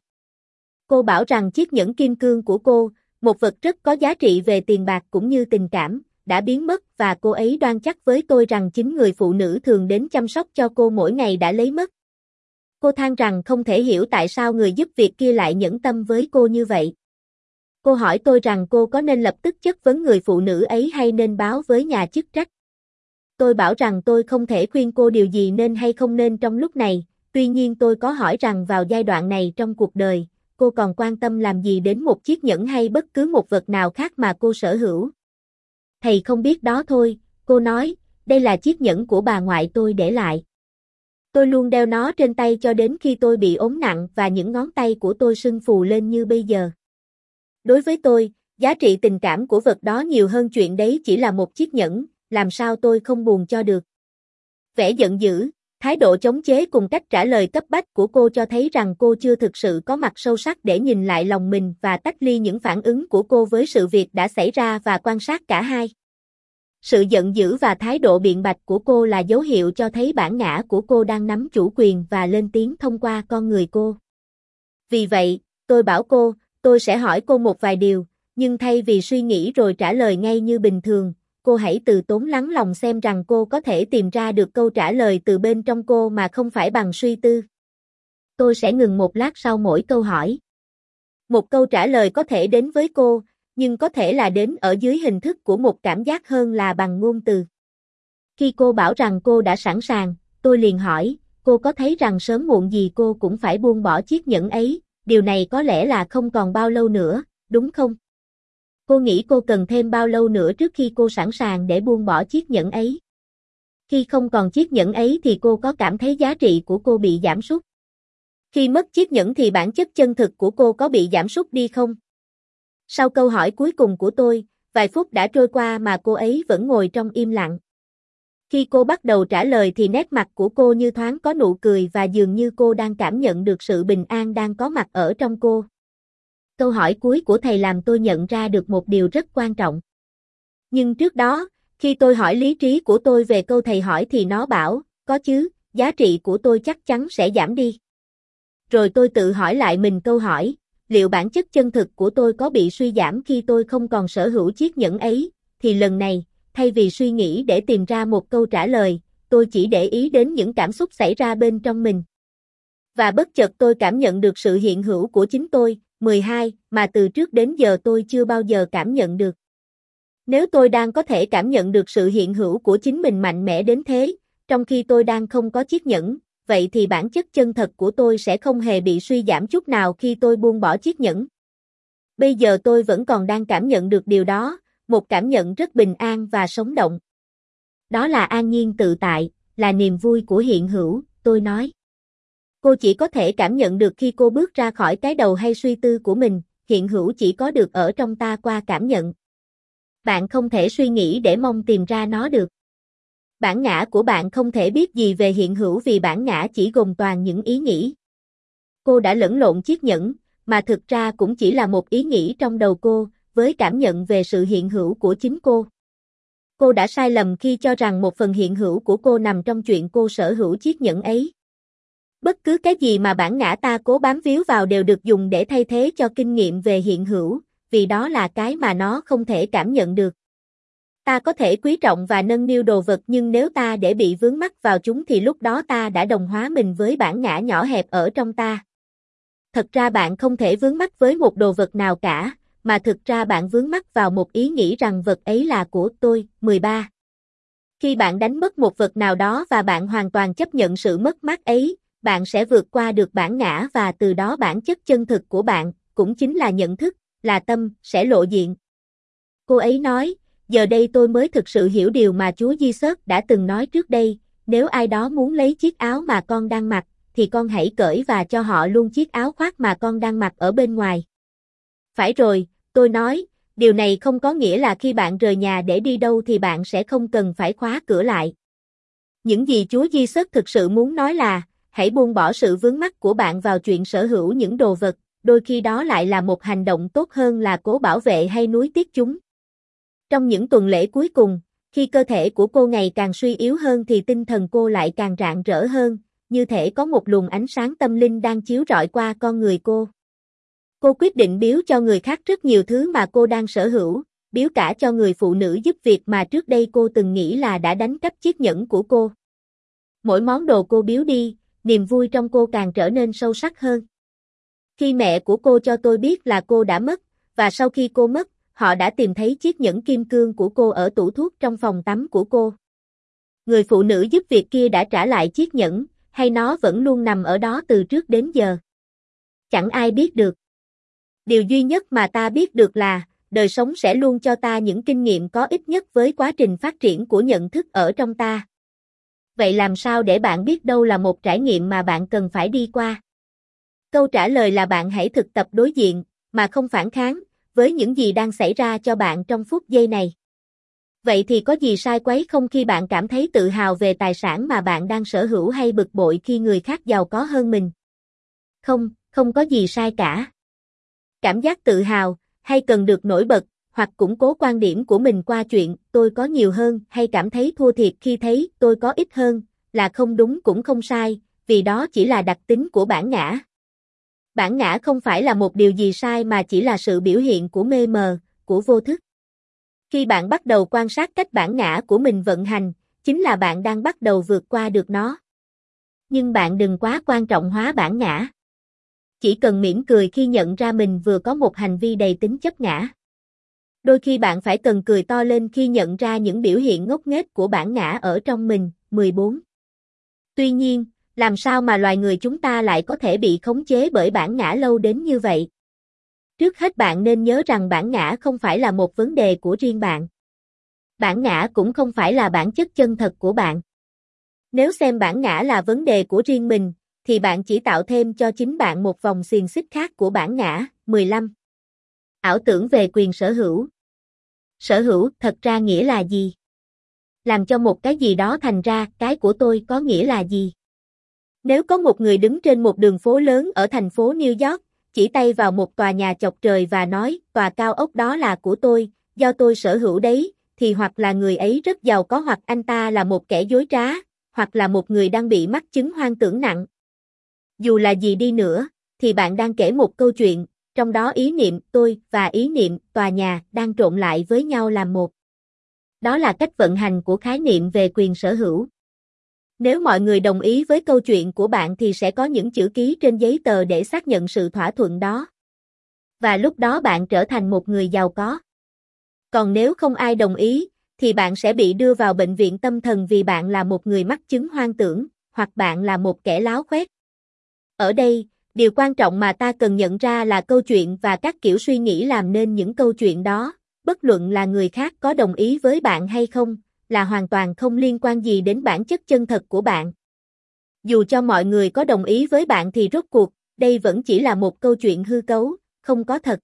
Cô bảo rằng chiếc nhẫn kim cương của cô, một vật rất có giá trị về tiền bạc cũng như tình cảm, đã biến mất và cô ấy đoan chắc với tôi rằng chính người phụ nữ thường đến chăm sóc cho cô mỗi ngày đã lấy mất. Cô than rằng không thể hiểu tại sao người giúp việc kia lại nhẫn tâm với cô như vậy. Cô hỏi tôi rằng cô có nên lập tức chất vấn người phụ nữ ấy hay nên báo với nhà chức trách. Tôi bảo rằng tôi không thể khuyên cô điều gì nên hay không nên trong lúc này, tuy nhiên tôi có hỏi rằng vào giai đoạn này trong cuộc đời, cô còn quan tâm làm gì đến một chiếc nhẫn hay bất cứ một vật nào khác mà cô sở hữu. Thầy không biết đó thôi, cô nói, đây là chiếc nhẫn của bà ngoại tôi để lại. Tôi luôn đeo nó trên tay cho đến khi tôi bị ốm nặng và những ngón tay của tôi sưng phù lên như bây giờ. Đối với tôi, giá trị tình cảm của vật đó nhiều hơn chuyện đấy chỉ là một chiếc nhẫn, làm sao tôi không buồn cho được. Vẻ giận dữ, thái độ chống chế cùng cách trả lời cấp bách của cô cho thấy rằng cô chưa thực sự có mặt sâu sắc để nhìn lại lòng mình và tách ly những phản ứng của cô với sự việc đã xảy ra và quan sát cả hai. Sự giận dữ và thái độ biện bạch của cô là dấu hiệu cho thấy bản ngã của cô đang nắm chủ quyền và lên tiếng thông qua con người cô. Vì vậy, tôi bảo cô, tôi sẽ hỏi cô một vài điều, nhưng thay vì suy nghĩ rồi trả lời ngay như bình thường, cô hãy từ tốn lắng lòng xem rằng cô có thể tìm ra được câu trả lời từ bên trong cô mà không phải bằng suy tư. Tôi sẽ ngừng một lát sau mỗi câu hỏi. Một câu trả lời có thể đến với cô, nhưng có thể là đến ở dưới hình thức của một cảm giác hơn là bằng ngôn từ. Khi cô bảo rằng cô đã sẵn sàng, tôi liền hỏi, cô có thấy rằng sớm muộn gì cô cũng phải buông bỏ chiếc nhẫn ấy, điều này có lẽ là không còn bao lâu nữa, đúng không? Cô nghĩ cô cần thêm bao lâu nữa trước khi cô sẵn sàng để buông bỏ chiếc nhẫn ấy? Khi không còn chiếc nhẫn ấy thì cô có cảm thấy giá trị của cô bị giảm sút? Khi mất chiếc nhẫn thì bản chất chân thực của cô có bị giảm sút đi không? Sau câu hỏi cuối cùng của tôi, vài phút đã trôi qua mà cô ấy vẫn ngồi trong im lặng. Khi cô bắt đầu trả lời thì nét mặt của cô như thoáng có nụ cười và dường như cô đang cảm nhận được sự bình an đang có mặt ở trong cô. Câu hỏi cuối của thầy làm tôi nhận ra được một điều rất quan trọng. Nhưng trước đó, khi tôi hỏi lý trí của tôi về câu thầy hỏi thì nó bảo, có chứ, giá trị của tôi chắc chắn sẽ giảm đi. Rồi tôi tự hỏi lại mình câu hỏi, liệu bản chất chân thực của tôi có bị suy giảm khi tôi không còn sở hữu chiếc nhẫn ấy, thì lần này, thay vì suy nghĩ để tìm ra một câu trả lời, tôi chỉ để ý đến những cảm xúc xảy ra bên trong mình. Và bất chợt tôi cảm nhận được sự hiện hữu của chính tôi, mười hai, mà từ trước đến giờ tôi chưa bao giờ cảm nhận được. Nếu tôi đang có thể cảm nhận được sự hiện hữu của chính mình mạnh mẽ đến thế, trong khi tôi đang không có chiếc nhẫn, vậy thì bản chất chân thật của tôi sẽ không hề bị suy giảm chút nào khi tôi buông bỏ chiếc nhẫn. Bây giờ tôi vẫn còn đang cảm nhận được điều đó, một cảm nhận rất bình an và sống động. Đó là an nhiên tự tại, là niềm vui của hiện hữu, tôi nói. Cô chỉ có thể cảm nhận được khi cô bước ra khỏi cái đầu hay suy tư của mình, hiện hữu chỉ có được ở trong ta qua cảm nhận. Bạn không thể suy nghĩ để mong tìm ra nó được. Bản ngã của bạn không thể biết gì về hiện hữu vì bản ngã chỉ gồm toàn những ý nghĩ. Cô đã lẫn lộn chiếc nhẫn, mà thực ra cũng chỉ là một ý nghĩ trong đầu cô, với cảm nhận về sự hiện hữu của chính cô. Cô đã sai lầm khi cho rằng một phần hiện hữu của cô nằm trong chuyện cô sở hữu chiếc nhẫn ấy. Bất cứ cái gì mà bản ngã ta cố bám víu vào đều được dùng để thay thế cho kinh nghiệm về hiện hữu, vì đó là cái mà nó không thể cảm nhận được. Ta có thể quý trọng và nâng niu đồ vật nhưng nếu ta để bị vướng mắc vào chúng thì lúc đó ta đã đồng hóa mình với bản ngã nhỏ hẹp ở trong ta. Thật ra bạn không thể vướng mắc với một đồ vật nào cả, mà thực ra bạn vướng mắc vào một ý nghĩ rằng vật ấy là của tôi. mười ba. Khi bạn đánh mất một vật nào đó và bạn hoàn toàn chấp nhận sự mất mát ấy, bạn sẽ vượt qua được bản ngã và từ đó bản chất chân thực của bạn, cũng chính là nhận thức, là tâm, sẽ lộ diện. Cô ấy nói, giờ đây tôi mới thực sự hiểu điều mà Chúa Giêsu đã từng nói trước đây, nếu ai đó muốn lấy chiếc áo mà con đang mặc, thì con hãy cởi và cho họ luôn chiếc áo khoác mà con đang mặc ở bên ngoài. Phải rồi, tôi nói, điều này không có nghĩa là khi bạn rời nhà để đi đâu thì bạn sẽ không cần phải khóa cửa lại. Những gì Chúa Giêsu thực sự muốn nói là, hãy buông bỏ sự vướng mắc của bạn vào chuyện sở hữu những đồ vật, đôi khi đó lại là một hành động tốt hơn là cố bảo vệ hay nuối tiếc chúng. Trong những tuần lễ cuối cùng, khi cơ thể của cô ngày càng suy yếu hơn thì tinh thần cô lại càng rạng rỡ hơn, như thể có một luồng ánh sáng tâm linh đang chiếu rọi qua con người cô. Cô quyết định biếu cho người khác rất nhiều thứ mà cô đang sở hữu, biếu cả cho người phụ nữ giúp việc mà trước đây cô từng nghĩ là đã đánh cắp chiếc nhẫn của cô. Mỗi món đồ cô biếu đi, niềm vui trong cô càng trở nên sâu sắc hơn. Khi mẹ của cô cho tôi biết là cô đã mất, và sau khi cô mất, họ đã tìm thấy chiếc nhẫn kim cương của cô ở tủ thuốc trong phòng tắm của cô. Người phụ nữ giúp việc kia đã trả lại chiếc nhẫn, hay nó vẫn luôn nằm ở đó từ trước đến giờ? Chẳng ai biết được. Điều duy nhất mà ta biết được là, đời sống sẽ luôn cho ta những kinh nghiệm có ích nhất với quá trình phát triển của nhận thức ở trong ta. Vậy làm sao để bạn biết đâu là một trải nghiệm mà bạn cần phải đi qua? Câu trả lời là bạn hãy thực tập đối diện, mà không phản kháng, với những gì đang xảy ra cho bạn trong phút giây này. Vậy thì có gì sai quấy không khi bạn cảm thấy tự hào về tài sản mà bạn đang sở hữu hay bực bội khi người khác giàu có hơn mình? Không, không có gì sai cả. Cảm giác tự hào, hay cần được nổi bật, hoặc củng cố quan điểm của mình qua chuyện tôi có nhiều hơn hay cảm thấy thua thiệt khi thấy tôi có ít hơn, là không đúng cũng không sai, vì đó chỉ là đặc tính của bản ngã. Bản ngã không phải là một điều gì sai mà chỉ là sự biểu hiện của mê mờ, của vô thức. Khi bạn bắt đầu quan sát cách bản ngã của mình vận hành, chính là bạn đang bắt đầu vượt qua được nó. Nhưng bạn đừng quá quan trọng hóa bản ngã. Chỉ cần mỉm cười khi nhận ra mình vừa có một hành vi đầy tính chấp ngã. Đôi khi bạn phải cần cười to lên khi nhận ra những biểu hiện ngốc nghếch của bản ngã ở trong mình. mười bốn. Tuy nhiên, làm sao mà loài người chúng ta lại có thể bị khống chế bởi bản ngã lâu đến như vậy? Trước hết bạn nên nhớ rằng bản ngã không phải là một vấn đề của riêng bạn. Bản ngã cũng không phải là bản chất chân thật của bạn. Nếu xem bản ngã là vấn đề của riêng mình, thì bạn chỉ tạo thêm cho chính bạn một vòng xiềng xích khác của bản ngã. mười lăm. Ảo tưởng về quyền sở hữu. Sở hữu thật ra nghĩa là gì? Làm cho một cái gì đó thành ra cái của tôi có nghĩa là gì? Nếu có một người đứng trên một đường phố lớn ở thành phố New York, chỉ tay vào một tòa nhà chọc trời và nói, tòa cao ốc đó là của tôi, do tôi sở hữu đấy, thì hoặc là người ấy rất giàu có hoặc anh ta là một kẻ dối trá, hoặc là một người đang bị mắc chứng hoang tưởng nặng. Dù là gì đi nữa, thì bạn đang kể một câu chuyện, trong đó ý niệm tôi và ý niệm tòa nhà đang trộn lại với nhau làm một. Đó là cách vận hành của khái niệm về quyền sở hữu. Nếu mọi người đồng ý với câu chuyện của bạn thì sẽ có những chữ ký trên giấy tờ để xác nhận sự thỏa thuận đó. Và lúc đó bạn trở thành một người giàu có. Còn nếu không ai đồng ý, thì bạn sẽ bị đưa vào bệnh viện tâm thần vì bạn là một người mắc chứng hoang tưởng, hoặc bạn là một kẻ láo khoét. Ở đây, điều quan trọng mà ta cần nhận ra là câu chuyện và các kiểu suy nghĩ làm nên những câu chuyện đó, bất luận là người khác có đồng ý với bạn hay không, là hoàn toàn không liên quan gì đến bản chất chân thật của bạn. Dù cho mọi người có đồng ý với bạn thì rốt cuộc, đây vẫn chỉ là một câu chuyện hư cấu, không có thật.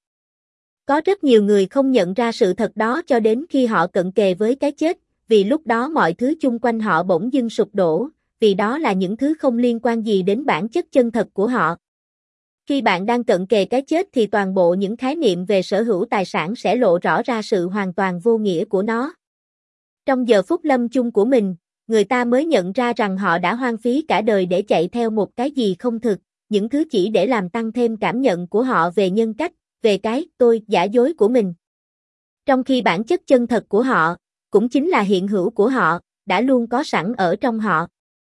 Có rất nhiều người không nhận ra sự thật đó cho đến khi họ cận kề với cái chết, vì lúc đó mọi thứ chung quanh họ bỗng dưng sụp đổ, vì đó là những thứ không liên quan gì đến bản chất chân thật của họ. Khi bạn đang cận kề cái chết thì toàn bộ những khái niệm về sở hữu tài sản sẽ lộ rõ ra sự hoàn toàn vô nghĩa của nó. Trong giờ phút lâm chung của mình, người ta mới nhận ra rằng họ đã hoang phí cả đời để chạy theo một cái gì không thực, những thứ chỉ để làm tăng thêm cảm nhận của họ về nhân cách, về cái tôi giả dối của mình. Trong khi bản chất chân thật của họ, cũng chính là hiện hữu của họ, đã luôn có sẵn ở trong họ.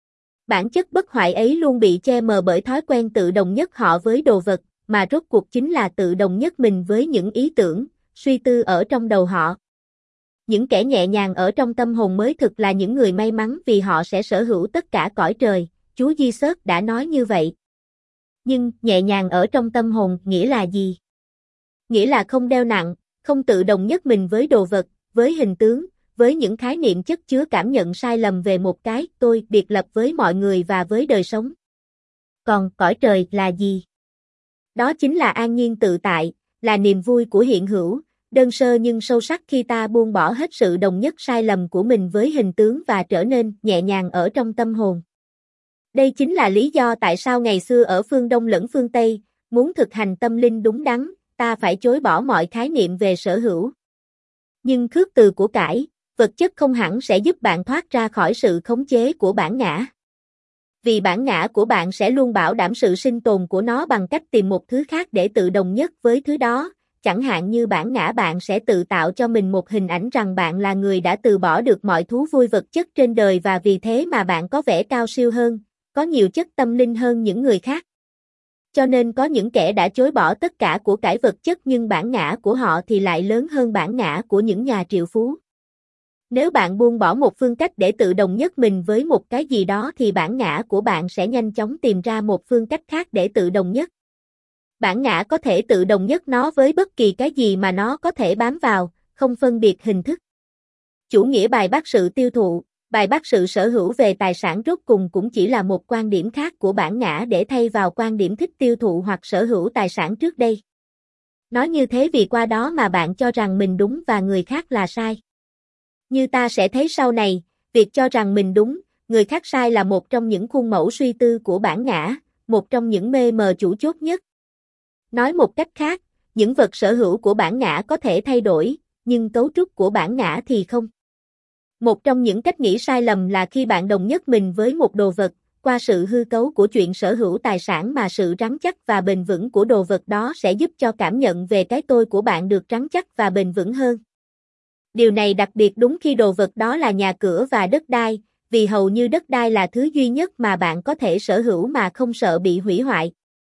Bản chất bất hoại ấy luôn bị che mờ bởi thói quen tự đồng nhất họ với đồ vật, mà rốt cuộc chính là tự đồng nhất mình với những ý tưởng, suy tư ở trong đầu họ. Những kẻ nhẹ nhàng ở trong tâm hồn mới thực là những người may mắn vì họ sẽ sở hữu tất cả cõi trời, Chúa Jesus đã nói như vậy. Nhưng, nhẹ nhàng ở trong tâm hồn nghĩa là gì? Nghĩa là không đeo nặng, không tự đồng nhất mình với đồ vật, với hình tướng, với những khái niệm chất chứa cảm nhận sai lầm về một cái tôi biệt lập với mọi người và với đời sống. Còn cõi trời là gì? Đó chính là an nhiên tự tại, là niềm vui của hiện hữu, đơn sơ nhưng sâu sắc khi ta buông bỏ hết sự đồng nhất sai lầm của mình với hình tướng và trở nên nhẹ nhàng ở trong tâm hồn. Đây chính là lý do tại sao ngày xưa ở phương Đông lẫn phương Tây, muốn thực hành tâm linh đúng đắn, ta phải chối bỏ mọi khái niệm về sở hữu. Nhưng khước từ của cải, vật chất không hẳn sẽ giúp bạn thoát ra khỏi sự khống chế của bản ngã. Vì bản ngã của bạn sẽ luôn bảo đảm sự sinh tồn của nó bằng cách tìm một thứ khác để tự đồng nhất với thứ đó, chẳng hạn như bản ngã bạn sẽ tự tạo cho mình một hình ảnh rằng bạn là người đã từ bỏ được mọi thú vui vật chất trên đời và vì thế mà bạn có vẻ cao siêu hơn, có nhiều chất tâm linh hơn những người khác. Cho nên có những kẻ đã chối bỏ tất cả của cải vật chất nhưng bản ngã của họ thì lại lớn hơn bản ngã của những nhà triệu phú. Nếu bạn buông bỏ một phương cách để tự đồng nhất mình với một cái gì đó thì bản ngã của bạn sẽ nhanh chóng tìm ra một phương cách khác để tự đồng nhất. Bản ngã có thể tự đồng nhất nó với bất kỳ cái gì mà nó có thể bám vào, không phân biệt hình thức. Chủ nghĩa bài bác sự tiêu thụ, bài bác sự sở hữu về tài sản rốt cùng cũng chỉ là một quan điểm khác của bản ngã để thay vào quan điểm thích tiêu thụ hoặc sở hữu tài sản trước đây. Nói như thế vì qua đó mà bạn cho rằng mình đúng và người khác là sai. Như ta sẽ thấy sau này, việc cho rằng mình đúng, người khác sai là một trong những khuôn mẫu suy tư của bản ngã, một trong những mê mờ chủ chốt nhất. Nói một cách khác, những vật sở hữu của bản ngã có thể thay đổi, nhưng cấu trúc của bản ngã thì không. Một trong những cách nghĩ sai lầm là khi bạn đồng nhất mình với một đồ vật, qua sự hư cấu của chuyện sở hữu tài sản mà sự rắn chắc và bền vững của đồ vật đó sẽ giúp cho cảm nhận về cái tôi của bạn được rắn chắc và bền vững hơn. Điều này đặc biệt đúng khi đồ vật đó là nhà cửa và đất đai, vì hầu như đất đai là thứ duy nhất mà bạn có thể sở hữu mà không sợ bị hủy hoại.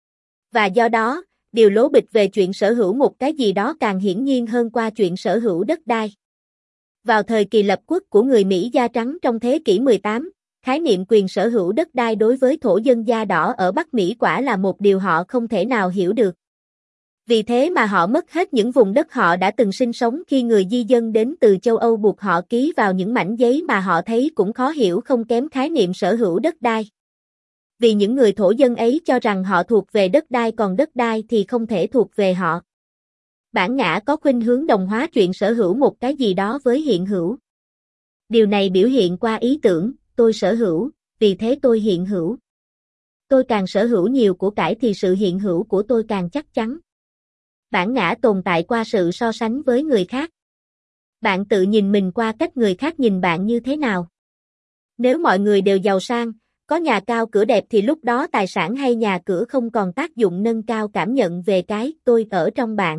Và do đó, điều lố bịch về chuyện sở hữu một cái gì đó càng hiển nhiên hơn qua chuyện sở hữu đất đai. Vào thời kỳ lập quốc của người Mỹ da trắng trong thế kỷ mười tám, khái niệm quyền sở hữu đất đai đối với thổ dân da đỏ ở Bắc Mỹ quả là một điều họ không thể nào hiểu được. Vì thế mà họ mất hết những vùng đất họ đã từng sinh sống khi người di dân đến từ châu Âu buộc họ ký vào những mảnh giấy mà họ thấy cũng khó hiểu không kém khái niệm sở hữu đất đai. Vì những người thổ dân ấy cho rằng họ thuộc về đất đai còn đất đai thì không thể thuộc về họ. Bản ngã có khuynh hướng đồng hóa chuyện sở hữu một cái gì đó với hiện hữu. Điều này biểu hiện qua ý tưởng, tôi sở hữu, vì thế tôi hiện hữu. Tôi càng sở hữu nhiều của cải thì sự hiện hữu của tôi càng chắc chắn. Bản ngã tồn tại qua sự so sánh với người khác. Bạn tự nhìn mình qua cách người khác nhìn bạn như thế nào. Nếu mọi người đều giàu sang, có nhà cao cửa đẹp thì lúc đó tài sản hay nhà cửa không còn tác dụng nâng cao cảm nhận về cái tôi ở trong bạn.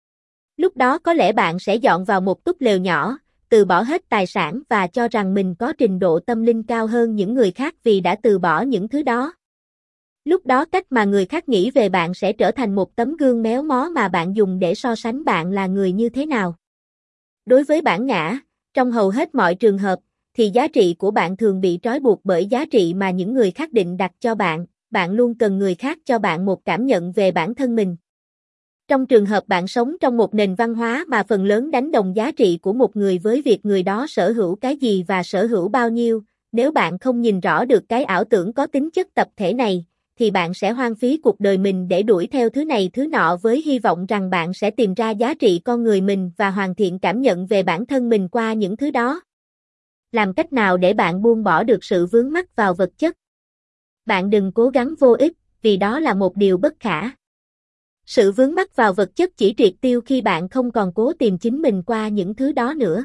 Lúc đó có lẽ bạn sẽ dọn vào một túp lều nhỏ, từ bỏ hết tài sản và cho rằng mình có trình độ tâm linh cao hơn những người khác vì đã từ bỏ những thứ đó. Lúc đó cách mà người khác nghĩ về bạn sẽ trở thành một tấm gương méo mó mà bạn dùng để so sánh bạn là người như thế nào. Đối với bản ngã, trong hầu hết mọi trường hợp, thì giá trị của bạn thường bị trói buộc bởi giá trị mà những người khác định đặt cho bạn, bạn luôn cần người khác cho bạn một cảm nhận về bản thân mình. Trong trường hợp bạn sống trong một nền văn hóa mà phần lớn đánh đồng giá trị của một người với việc người đó sở hữu cái gì và sở hữu bao nhiêu, nếu bạn không nhìn rõ được cái ảo tưởng có tính chất tập thể này, thì bạn sẽ hoang phí cuộc đời mình để đuổi theo thứ này thứ nọ với hy vọng rằng bạn sẽ tìm ra giá trị con người mình và hoàn thiện cảm nhận về bản thân mình qua những thứ đó. Làm cách nào để bạn buông bỏ được sự vướng mắc vào vật chất? Bạn đừng cố gắng vô ích, vì đó là một điều bất khả. Sự vướng mắc vào vật chất chỉ triệt tiêu khi bạn không còn cố tìm chính mình qua những thứ đó nữa.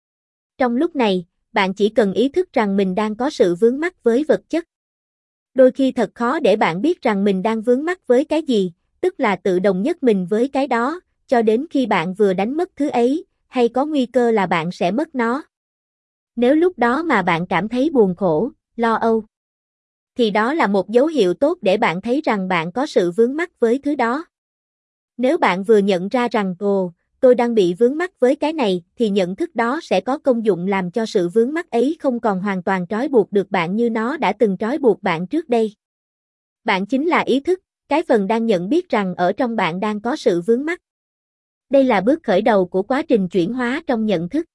Trong lúc này, bạn chỉ cần ý thức rằng mình đang có sự vướng mắc với vật chất. Đôi khi thật khó để bạn biết rằng mình đang vướng mắc với cái gì, tức là tự đồng nhất mình với cái đó, cho đến khi bạn vừa đánh mất thứ ấy, hay có nguy cơ là bạn sẽ mất nó. Nếu lúc đó mà bạn cảm thấy buồn khổ, lo âu, thì đó là một dấu hiệu tốt để bạn thấy rằng bạn có sự vướng mắc với thứ đó. Nếu bạn vừa nhận ra rằng, ồ, tôi đang bị vướng mắc với cái này, thì nhận thức đó sẽ có công dụng làm cho sự vướng mắc ấy không còn hoàn toàn trói buộc được bạn như nó đã từng trói buộc bạn trước đây. Bạn chính là ý thức, cái phần đang nhận biết rằng ở trong bạn đang có sự vướng mắc. Đây là bước khởi đầu của quá trình chuyển hóa trong nhận thức.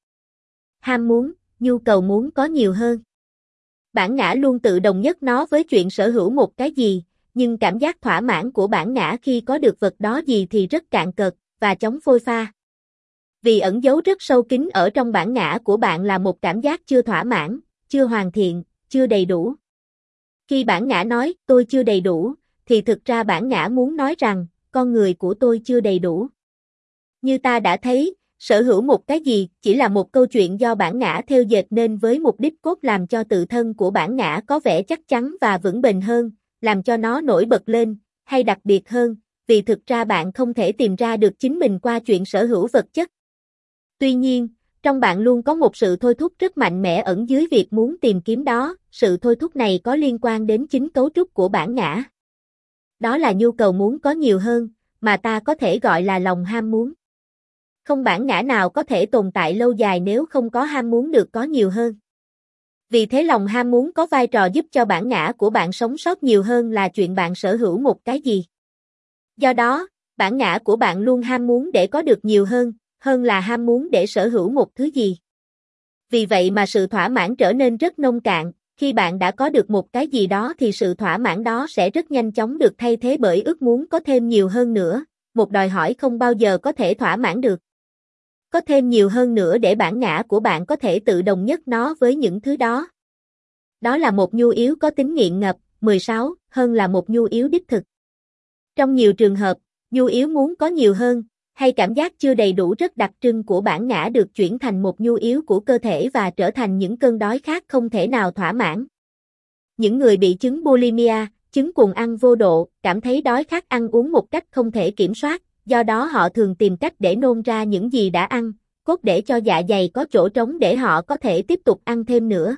Ham muốn, nhu cầu muốn có nhiều hơn. Bản ngã luôn tự đồng nhất nó với chuyện sở hữu một cái gì, nhưng cảm giác thỏa mãn của bản ngã khi có được vật đó gì thì rất cạn cợt và chóng phôi pha. Vì ẩn giấu rất sâu kín ở trong bản ngã của bạn là một cảm giác chưa thỏa mãn, chưa hoàn thiện, chưa đầy đủ. Khi bản ngã nói tôi chưa đầy đủ, thì thực ra bản ngã muốn nói rằng con người của tôi chưa đầy đủ. Như ta đã thấy, sở hữu một cái gì chỉ là một câu chuyện do bản ngã theo dệt nên với mục đích cốt làm cho tự thân của bản ngã có vẻ chắc chắn và vững bền hơn, làm cho nó nổi bật lên, hay đặc biệt hơn, vì thực ra bạn không thể tìm ra được chính mình qua chuyện sở hữu vật chất. Tuy nhiên, trong bạn luôn có một sự thôi thúc rất mạnh mẽ ẩn dưới việc muốn tìm kiếm đó, sự thôi thúc này có liên quan đến chính cấu trúc của bản ngã. Đó là nhu cầu muốn có nhiều hơn, mà ta có thể gọi là lòng ham muốn. Không bản ngã nào có thể tồn tại lâu dài nếu không có ham muốn được có nhiều hơn. Vì thế lòng ham muốn có vai trò giúp cho bản ngã của bạn sống sót nhiều hơn là chuyện bạn sở hữu một cái gì. Do đó, bản ngã của bạn luôn ham muốn để có được nhiều hơn, hơn là ham muốn để sở hữu một thứ gì. Vì vậy mà sự thỏa mãn trở nên rất nông cạn, khi bạn đã có được một cái gì đó thì sự thỏa mãn đó sẽ rất nhanh chóng được thay thế bởi ước muốn có thêm nhiều hơn nữa, một đòi hỏi không bao giờ có thể thỏa mãn được. Có thêm nhiều hơn nữa để bản ngã của bạn có thể tự đồng nhất nó với những thứ đó. Đó là một nhu yếu có tính nghiện ngập, mười sáu, hơn là một nhu yếu đích thực. Trong nhiều trường hợp, nhu yếu muốn có nhiều hơn, hay cảm giác chưa đầy đủ rất đặc trưng của bản ngã được chuyển thành một nhu yếu của cơ thể và trở thành những cơn đói khát không thể nào thỏa mãn. Những người bị chứng bulimia, chứng cuồng ăn vô độ, cảm thấy đói khát ăn uống một cách không thể kiểm soát, do đó họ thường tìm cách để nôn ra những gì đã ăn, cốt để cho dạ dày có chỗ trống để họ có thể tiếp tục ăn thêm nữa.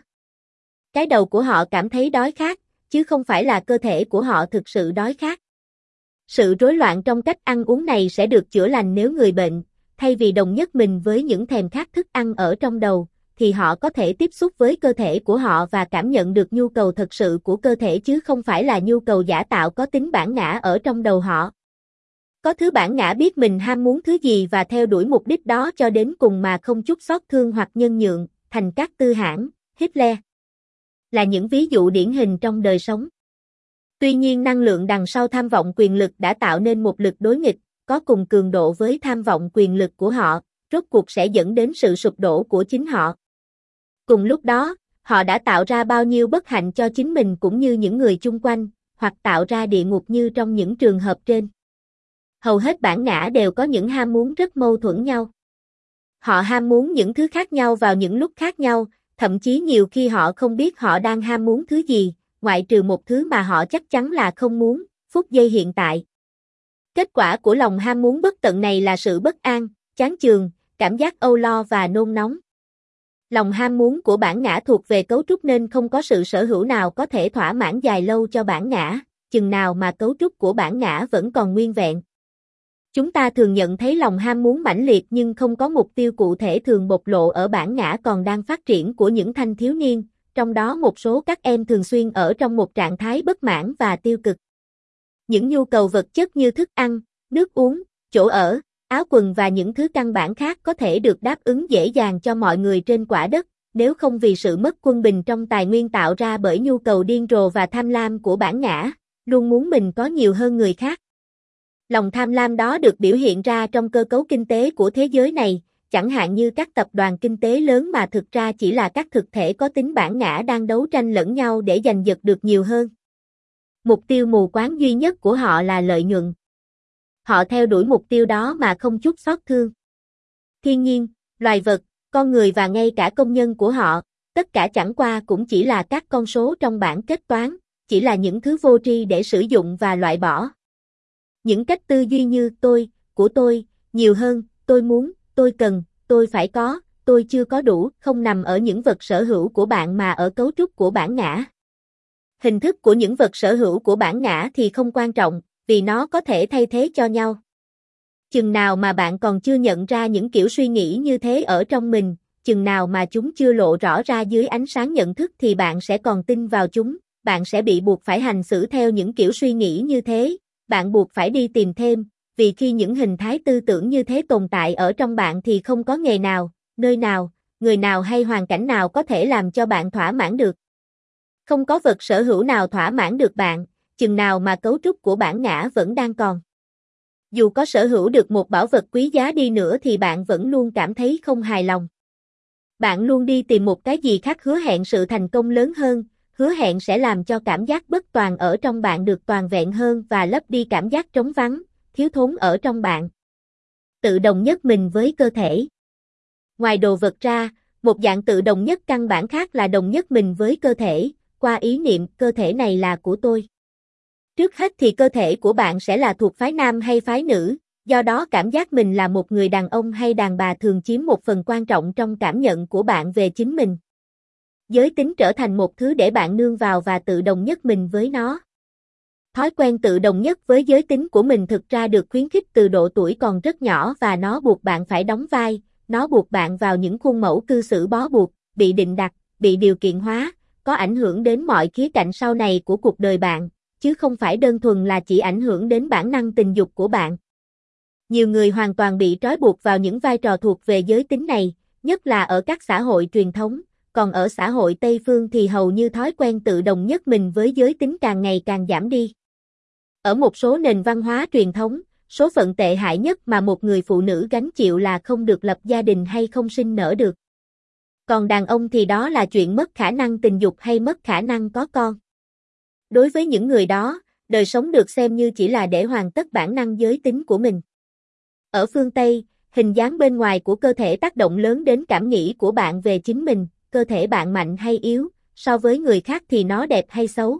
Cái đầu của họ cảm thấy đói khát, chứ không phải là cơ thể của họ thực sự đói khát. Sự rối loạn trong cách ăn uống này sẽ được chữa lành nếu người bệnh, thay vì đồng nhất mình với những thèm khát thức ăn ở trong đầu, thì họ có thể tiếp xúc với cơ thể của họ và cảm nhận được nhu cầu thật sự của cơ thể chứ không phải là nhu cầu giả tạo có tính bản ngã ở trong đầu họ. Có thứ bản ngã biết mình ham muốn thứ gì và theo đuổi mục đích đó cho đến cùng mà không chút xót thương hoặc nhân nhượng, thành các tư hãng, Hitler là những ví dụ điển hình trong đời sống. Tuy nhiên năng lượng đằng sau tham vọng quyền lực đã tạo nên một lực đối nghịch, có cùng cường độ với tham vọng quyền lực của họ, rốt cuộc sẽ dẫn đến sự sụp đổ của chính họ. Cùng lúc đó, họ đã tạo ra bao nhiêu bất hạnh cho chính mình cũng như những người chung quanh, hoặc tạo ra địa ngục như trong những trường hợp trên. Hầu hết bản ngã đều có những ham muốn rất mâu thuẫn nhau. Họ ham muốn những thứ khác nhau vào những lúc khác nhau, thậm chí nhiều khi họ không biết họ đang ham muốn thứ gì, ngoại trừ một thứ mà họ chắc chắn là không muốn, phút giây hiện tại. Kết quả của lòng ham muốn bất tận này là sự bất an, chán chường, cảm giác âu lo và nôn nóng. Lòng ham muốn của bản ngã thuộc về cấu trúc nên không có sự sở hữu nào có thể thỏa mãn dài lâu cho bản ngã, chừng nào mà cấu trúc của bản ngã vẫn còn nguyên vẹn. Chúng ta thường nhận thấy lòng ham muốn mãnh liệt nhưng không có mục tiêu cụ thể thường bộc lộ ở bản ngã còn đang phát triển của những thanh thiếu niên, trong đó một số các em thường xuyên ở trong một trạng thái bất mãn và tiêu cực. Những nhu cầu vật chất như thức ăn, nước uống, chỗ ở, áo quần và những thứ căn bản khác có thể được đáp ứng dễ dàng cho mọi người trên quả đất, nếu không vì sự mất quân bình trong tài nguyên tạo ra bởi nhu cầu điên rồ và tham lam của bản ngã, luôn muốn mình có nhiều hơn người khác. Lòng tham lam đó được biểu hiện ra trong cơ cấu kinh tế của thế giới này, chẳng hạn như các tập đoàn kinh tế lớn mà thực ra chỉ là các thực thể có tính bản ngã đang đấu tranh lẫn nhau để giành giật được nhiều hơn. Mục tiêu mù quáng duy nhất của họ là lợi nhuận. Họ theo đuổi mục tiêu đó mà không chút xót thương. Thiên nhiên, loài vật, con người và ngay cả công nhân của họ, tất cả chẳng qua cũng chỉ là các con số trong bảng kết toán, chỉ là những thứ vô tri để sử dụng và loại bỏ. Những cách tư duy như tôi, của tôi, nhiều hơn, tôi muốn, tôi cần, tôi phải có, tôi chưa có đủ, không nằm ở những vật sở hữu của bạn mà ở cấu trúc của bản ngã. Hình thức của những vật sở hữu của bản ngã thì không quan trọng, vì nó có thể thay thế cho nhau. Chừng nào mà bạn còn chưa nhận ra những kiểu suy nghĩ như thế ở trong mình, chừng nào mà chúng chưa lộ rõ ra dưới ánh sáng nhận thức thì bạn sẽ còn tin vào chúng, bạn sẽ bị buộc phải hành xử theo những kiểu suy nghĩ như thế, bạn buộc phải đi tìm thêm, vì khi những hình thái tư tưởng như thế tồn tại ở trong bạn thì không có nghề nào, nơi nào, người nào hay hoàn cảnh nào có thể làm cho bạn thỏa mãn được. Không có vật sở hữu nào thỏa mãn được bạn, chừng nào mà cấu trúc của bản ngã vẫn đang còn. Dù có sở hữu được một bảo vật quý giá đi nữa thì bạn vẫn luôn cảm thấy không hài lòng. Bạn luôn đi tìm một cái gì khác hứa hẹn sự thành công lớn hơn, hứa hẹn sẽ làm cho cảm giác bất toàn ở trong bạn được toàn vẹn hơn và lấp đi cảm giác trống vắng, thiếu thốn ở trong bạn. Tự đồng nhất mình với cơ thể. Ngoài đồ vật ra, một dạng tự đồng nhất căn bản khác là đồng nhất mình với cơ thể, qua ý niệm cơ thể này là của tôi. Trước hết thì cơ thể của bạn sẽ là thuộc phái nam hay phái nữ, do đó cảm giác mình là một người đàn ông hay đàn bà thường chiếm một phần quan trọng trong cảm nhận của bạn về chính mình. Giới tính trở thành một thứ để bạn nương vào và tự đồng nhất mình với nó. Thói quen tự đồng nhất với giới tính của mình thực ra được khuyến khích từ độ tuổi còn rất nhỏ và nó buộc bạn phải đóng vai, nó buộc bạn vào những khuôn mẫu cư xử bó buộc, bị định đặt, bị điều kiện hóa, có ảnh hưởng đến mọi khía cạnh sau này của cuộc đời bạn, chứ không phải đơn thuần là chỉ ảnh hưởng đến bản năng tình dục của bạn. Nhiều người hoàn toàn bị trói buộc vào những vai trò thuộc về giới tính này, nhất là ở các xã hội truyền thống, còn ở xã hội Tây phương thì hầu như thói quen tự đồng nhất mình với giới tính càng ngày càng giảm đi. Ở một số nền văn hóa truyền thống, số phận tệ hại nhất mà một người phụ nữ gánh chịu là không được lập gia đình hay không sinh nở được. Còn đàn ông thì đó là chuyện mất khả năng tình dục hay mất khả năng có con. Đối với những người đó, đời sống được xem như chỉ là để hoàn tất bản năng giới tính của mình. Ở phương Tây, hình dáng bên ngoài của cơ thể tác động lớn đến cảm nghĩ của bạn về chính mình, cơ thể bạn mạnh hay yếu, so với người khác thì nó đẹp hay xấu.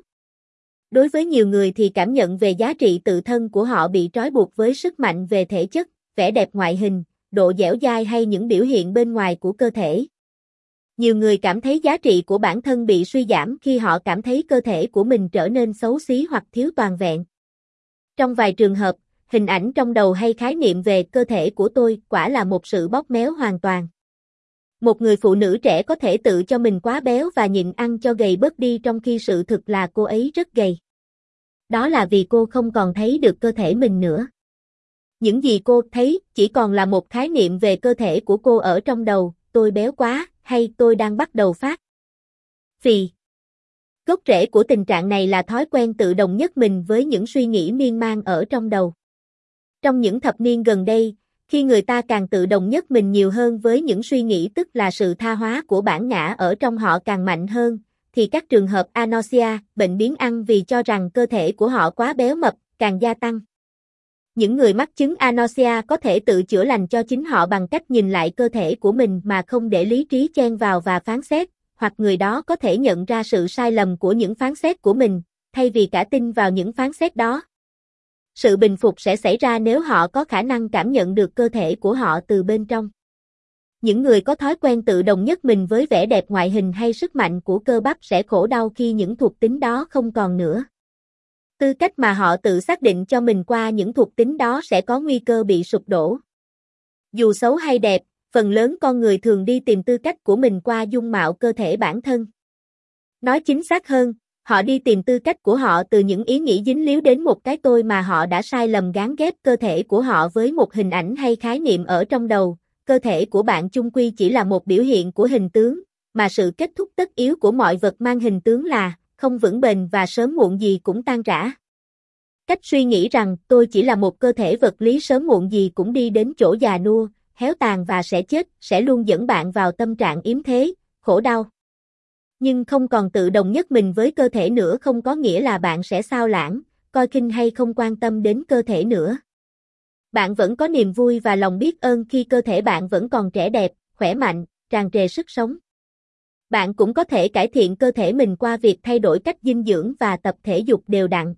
Đối với nhiều người thì cảm nhận về giá trị tự thân của họ bị trói buộc với sức mạnh về thể chất, vẻ đẹp ngoại hình, độ dẻo dai hay những biểu hiện bên ngoài của cơ thể. Nhiều người cảm thấy giá trị của bản thân bị suy giảm khi họ cảm thấy cơ thể của mình trở nên xấu xí hoặc thiếu toàn vẹn. Trong vài trường hợp, hình ảnh trong đầu hay khái niệm về cơ thể của tôi quả là một sự bóp méo hoàn toàn. Một người phụ nữ trẻ có thể tự cho mình quá béo và nhịn ăn cho gầy bớt đi trong khi sự thực là cô ấy rất gầy. Đó là vì cô không còn thấy được cơ thể mình nữa. Những gì cô thấy chỉ còn là một khái niệm về cơ thể của cô ở trong đầu, tôi béo quá, hay tôi đang bắt đầu phát phì. Gốc rễ của tình trạng này là thói quen tự đồng nhất mình với những suy nghĩ miên man ở trong đầu. Trong những thập niên gần đây, khi người ta càng tự đồng nhất mình nhiều hơn với những suy nghĩ tức là sự tha hóa của bản ngã ở trong họ càng mạnh hơn, thì các trường hợp anorexia, bệnh biến ăn vì cho rằng cơ thể của họ quá béo mập, càng gia tăng. Những người mắc chứng anorexia có thể tự chữa lành cho chính họ bằng cách nhìn lại cơ thể của mình mà không để lý trí chen vào và phán xét, hoặc người đó có thể nhận ra sự sai lầm của những phán xét của mình, thay vì cả tin vào những phán xét đó. Sự bình phục sẽ xảy ra nếu họ có khả năng cảm nhận được cơ thể của họ từ bên trong. Những người có thói quen tự đồng nhất mình với vẻ đẹp ngoại hình hay sức mạnh của cơ bắp sẽ khổ đau khi những thuộc tính đó không còn nữa. Tư cách mà họ tự xác định cho mình qua những thuộc tính đó sẽ có nguy cơ bị sụp đổ. Dù xấu hay đẹp, phần lớn con người thường đi tìm tư cách của mình qua dung mạo cơ thể bản thân. Nói chính xác hơn, họ đi tìm tư cách của họ từ những ý nghĩ dính líu đến một cái tôi mà họ đã sai lầm gán ghép cơ thể của họ với một hình ảnh hay khái niệm ở trong đầu. Cơ thể của bạn chung quy chỉ là một biểu hiện của hình tướng, mà sự kết thúc tất yếu của mọi vật mang hình tướng là không vững bền và sớm muộn gì cũng tan rã. Cách suy nghĩ rằng tôi chỉ là một cơ thể vật lý sớm muộn gì cũng đi đến chỗ già nua, héo tàn và sẽ chết sẽ luôn dẫn bạn vào tâm trạng yếm thế, khổ đau. Nhưng không còn tự đồng nhất mình với cơ thể nữa không có nghĩa là bạn sẽ xao lãng, coi khinh hay không quan tâm đến cơ thể nữa. Bạn vẫn có niềm vui và lòng biết ơn khi cơ thể bạn vẫn còn trẻ đẹp, khỏe mạnh, tràn trề sức sống. Bạn cũng có thể cải thiện cơ thể mình qua việc thay đổi cách dinh dưỡng và tập thể dục đều đặn.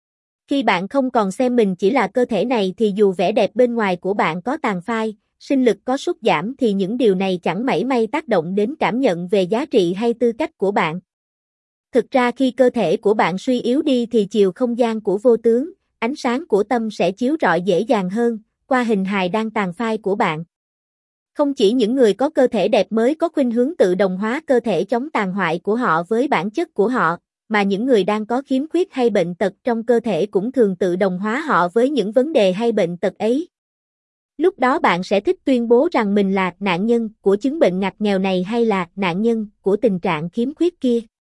Khi bạn không còn xem mình chỉ là cơ thể này thì dù vẻ đẹp bên ngoài của bạn có tàn phai, sinh lực có sút giảm thì những điều này chẳng mảy may tác động đến cảm nhận về giá trị hay tư cách của bạn. Thực ra khi cơ thể của bạn suy yếu đi thì chiều không gian của vô tướng, ánh sáng của tâm sẽ chiếu rọi dễ dàng hơn, qua hình hài đang tàn phai của bạn. Không chỉ những người có cơ thể đẹp mới có khuynh hướng tự đồng hóa cơ thể chống tàn hoại của họ với bản chất của họ, mà những người đang có khiếm khuyết hay bệnh tật trong cơ thể cũng thường tự đồng hóa họ với những vấn đề hay bệnh tật ấy. Lúc đó bạn sẽ thích tuyên bố rằng mình là nạn nhân của chứng bệnh ngặt nghèo này hay là nạn nhân của tình trạng khiếm khuyết kia.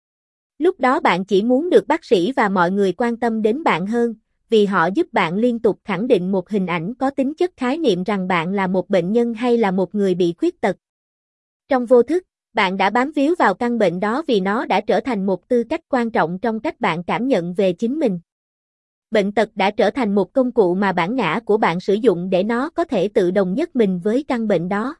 Lúc đó bạn chỉ muốn được bác sĩ và mọi người quan tâm đến bạn hơn, vì họ giúp bạn liên tục khẳng định một hình ảnh có tính chất khái niệm rằng bạn là một bệnh nhân hay là một người bị khuyết tật. Trong vô thức, bạn đã bám víu vào căn bệnh đó vì nó đã trở thành một tư cách quan trọng trong cách bạn cảm nhận về chính mình. Bệnh tật đã trở thành một công cụ mà bản ngã của bạn sử dụng để nó có thể tự đồng nhất mình với căn bệnh đó.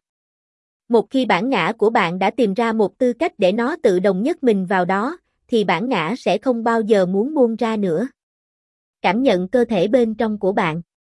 Một khi bản ngã của bạn đã tìm ra một tư cách để nó tự đồng nhất mình vào đó, thì bản ngã sẽ không bao giờ muốn buông ra nữa. Cảm nhận cơ thể bên trong của bạn.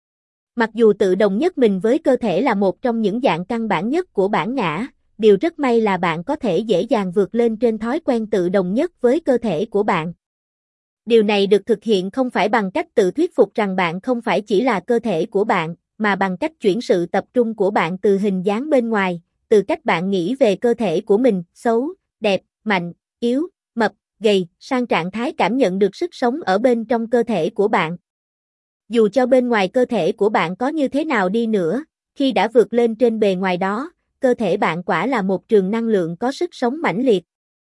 Mặc dù tự đồng nhất mình với cơ thể là một trong những dạng căn bản nhất của bản ngã, điều rất may là bạn có thể dễ dàng vượt lên trên thói quen tự đồng nhất với cơ thể của bạn. Điều này được thực hiện không phải bằng cách tự thuyết phục rằng bạn không phải chỉ là cơ thể của bạn, mà bằng cách chuyển sự tập trung của bạn từ hình dáng bên ngoài, từ cách bạn nghĩ về cơ thể của mình, xấu, đẹp, mạnh, yếu, mập, gầy, sang trạng thái cảm nhận được sức sống ở bên trong cơ thể của bạn. Dù cho bên ngoài cơ thể của bạn có như thế nào đi nữa, khi đã vượt lên trên bề ngoài đó, cơ thể bạn quả là một trường năng lượng có sức sống mãnh liệt.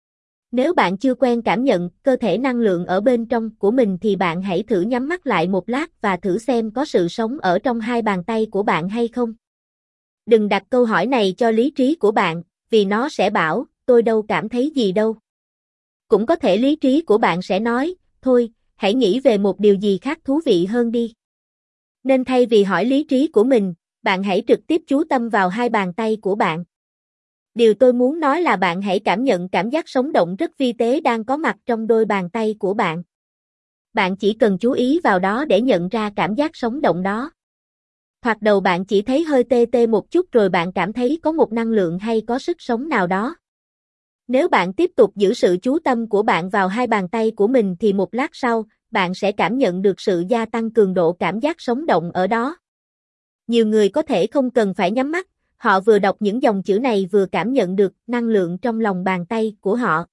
Nếu bạn chưa quen cảm nhận cơ thể năng lượng ở bên trong của mình thì bạn hãy thử nhắm mắt lại một lát và thử xem có sự sống ở trong hai bàn tay của bạn hay không. Đừng đặt câu hỏi này cho lý trí của bạn, vì nó sẽ bảo, tôi đâu cảm thấy gì đâu. Cũng có thể lý trí của bạn sẽ nói, thôi, hãy nghĩ về một điều gì khác thú vị hơn đi. Nên thay vì hỏi lý trí của mình, bạn hãy trực tiếp chú tâm vào hai bàn tay của bạn. Điều tôi muốn nói là bạn hãy cảm nhận cảm giác sống động rất vi tế đang có mặt trong đôi bàn tay của bạn. Bạn chỉ cần chú ý vào đó để nhận ra cảm giác sống động đó. Thoạt đầu bạn chỉ thấy hơi tê tê một chút rồi bạn cảm thấy có một năng lượng hay có sức sống nào đó. Nếu bạn tiếp tục giữ sự chú tâm của bạn vào hai bàn tay của mình thì một lát sau, bạn sẽ cảm nhận được sự gia tăng cường độ cảm giác sống động ở đó. Nhiều người có thể không cần phải nhắm mắt, họ vừa đọc những dòng chữ này vừa cảm nhận được năng lượng trong lòng bàn tay của họ.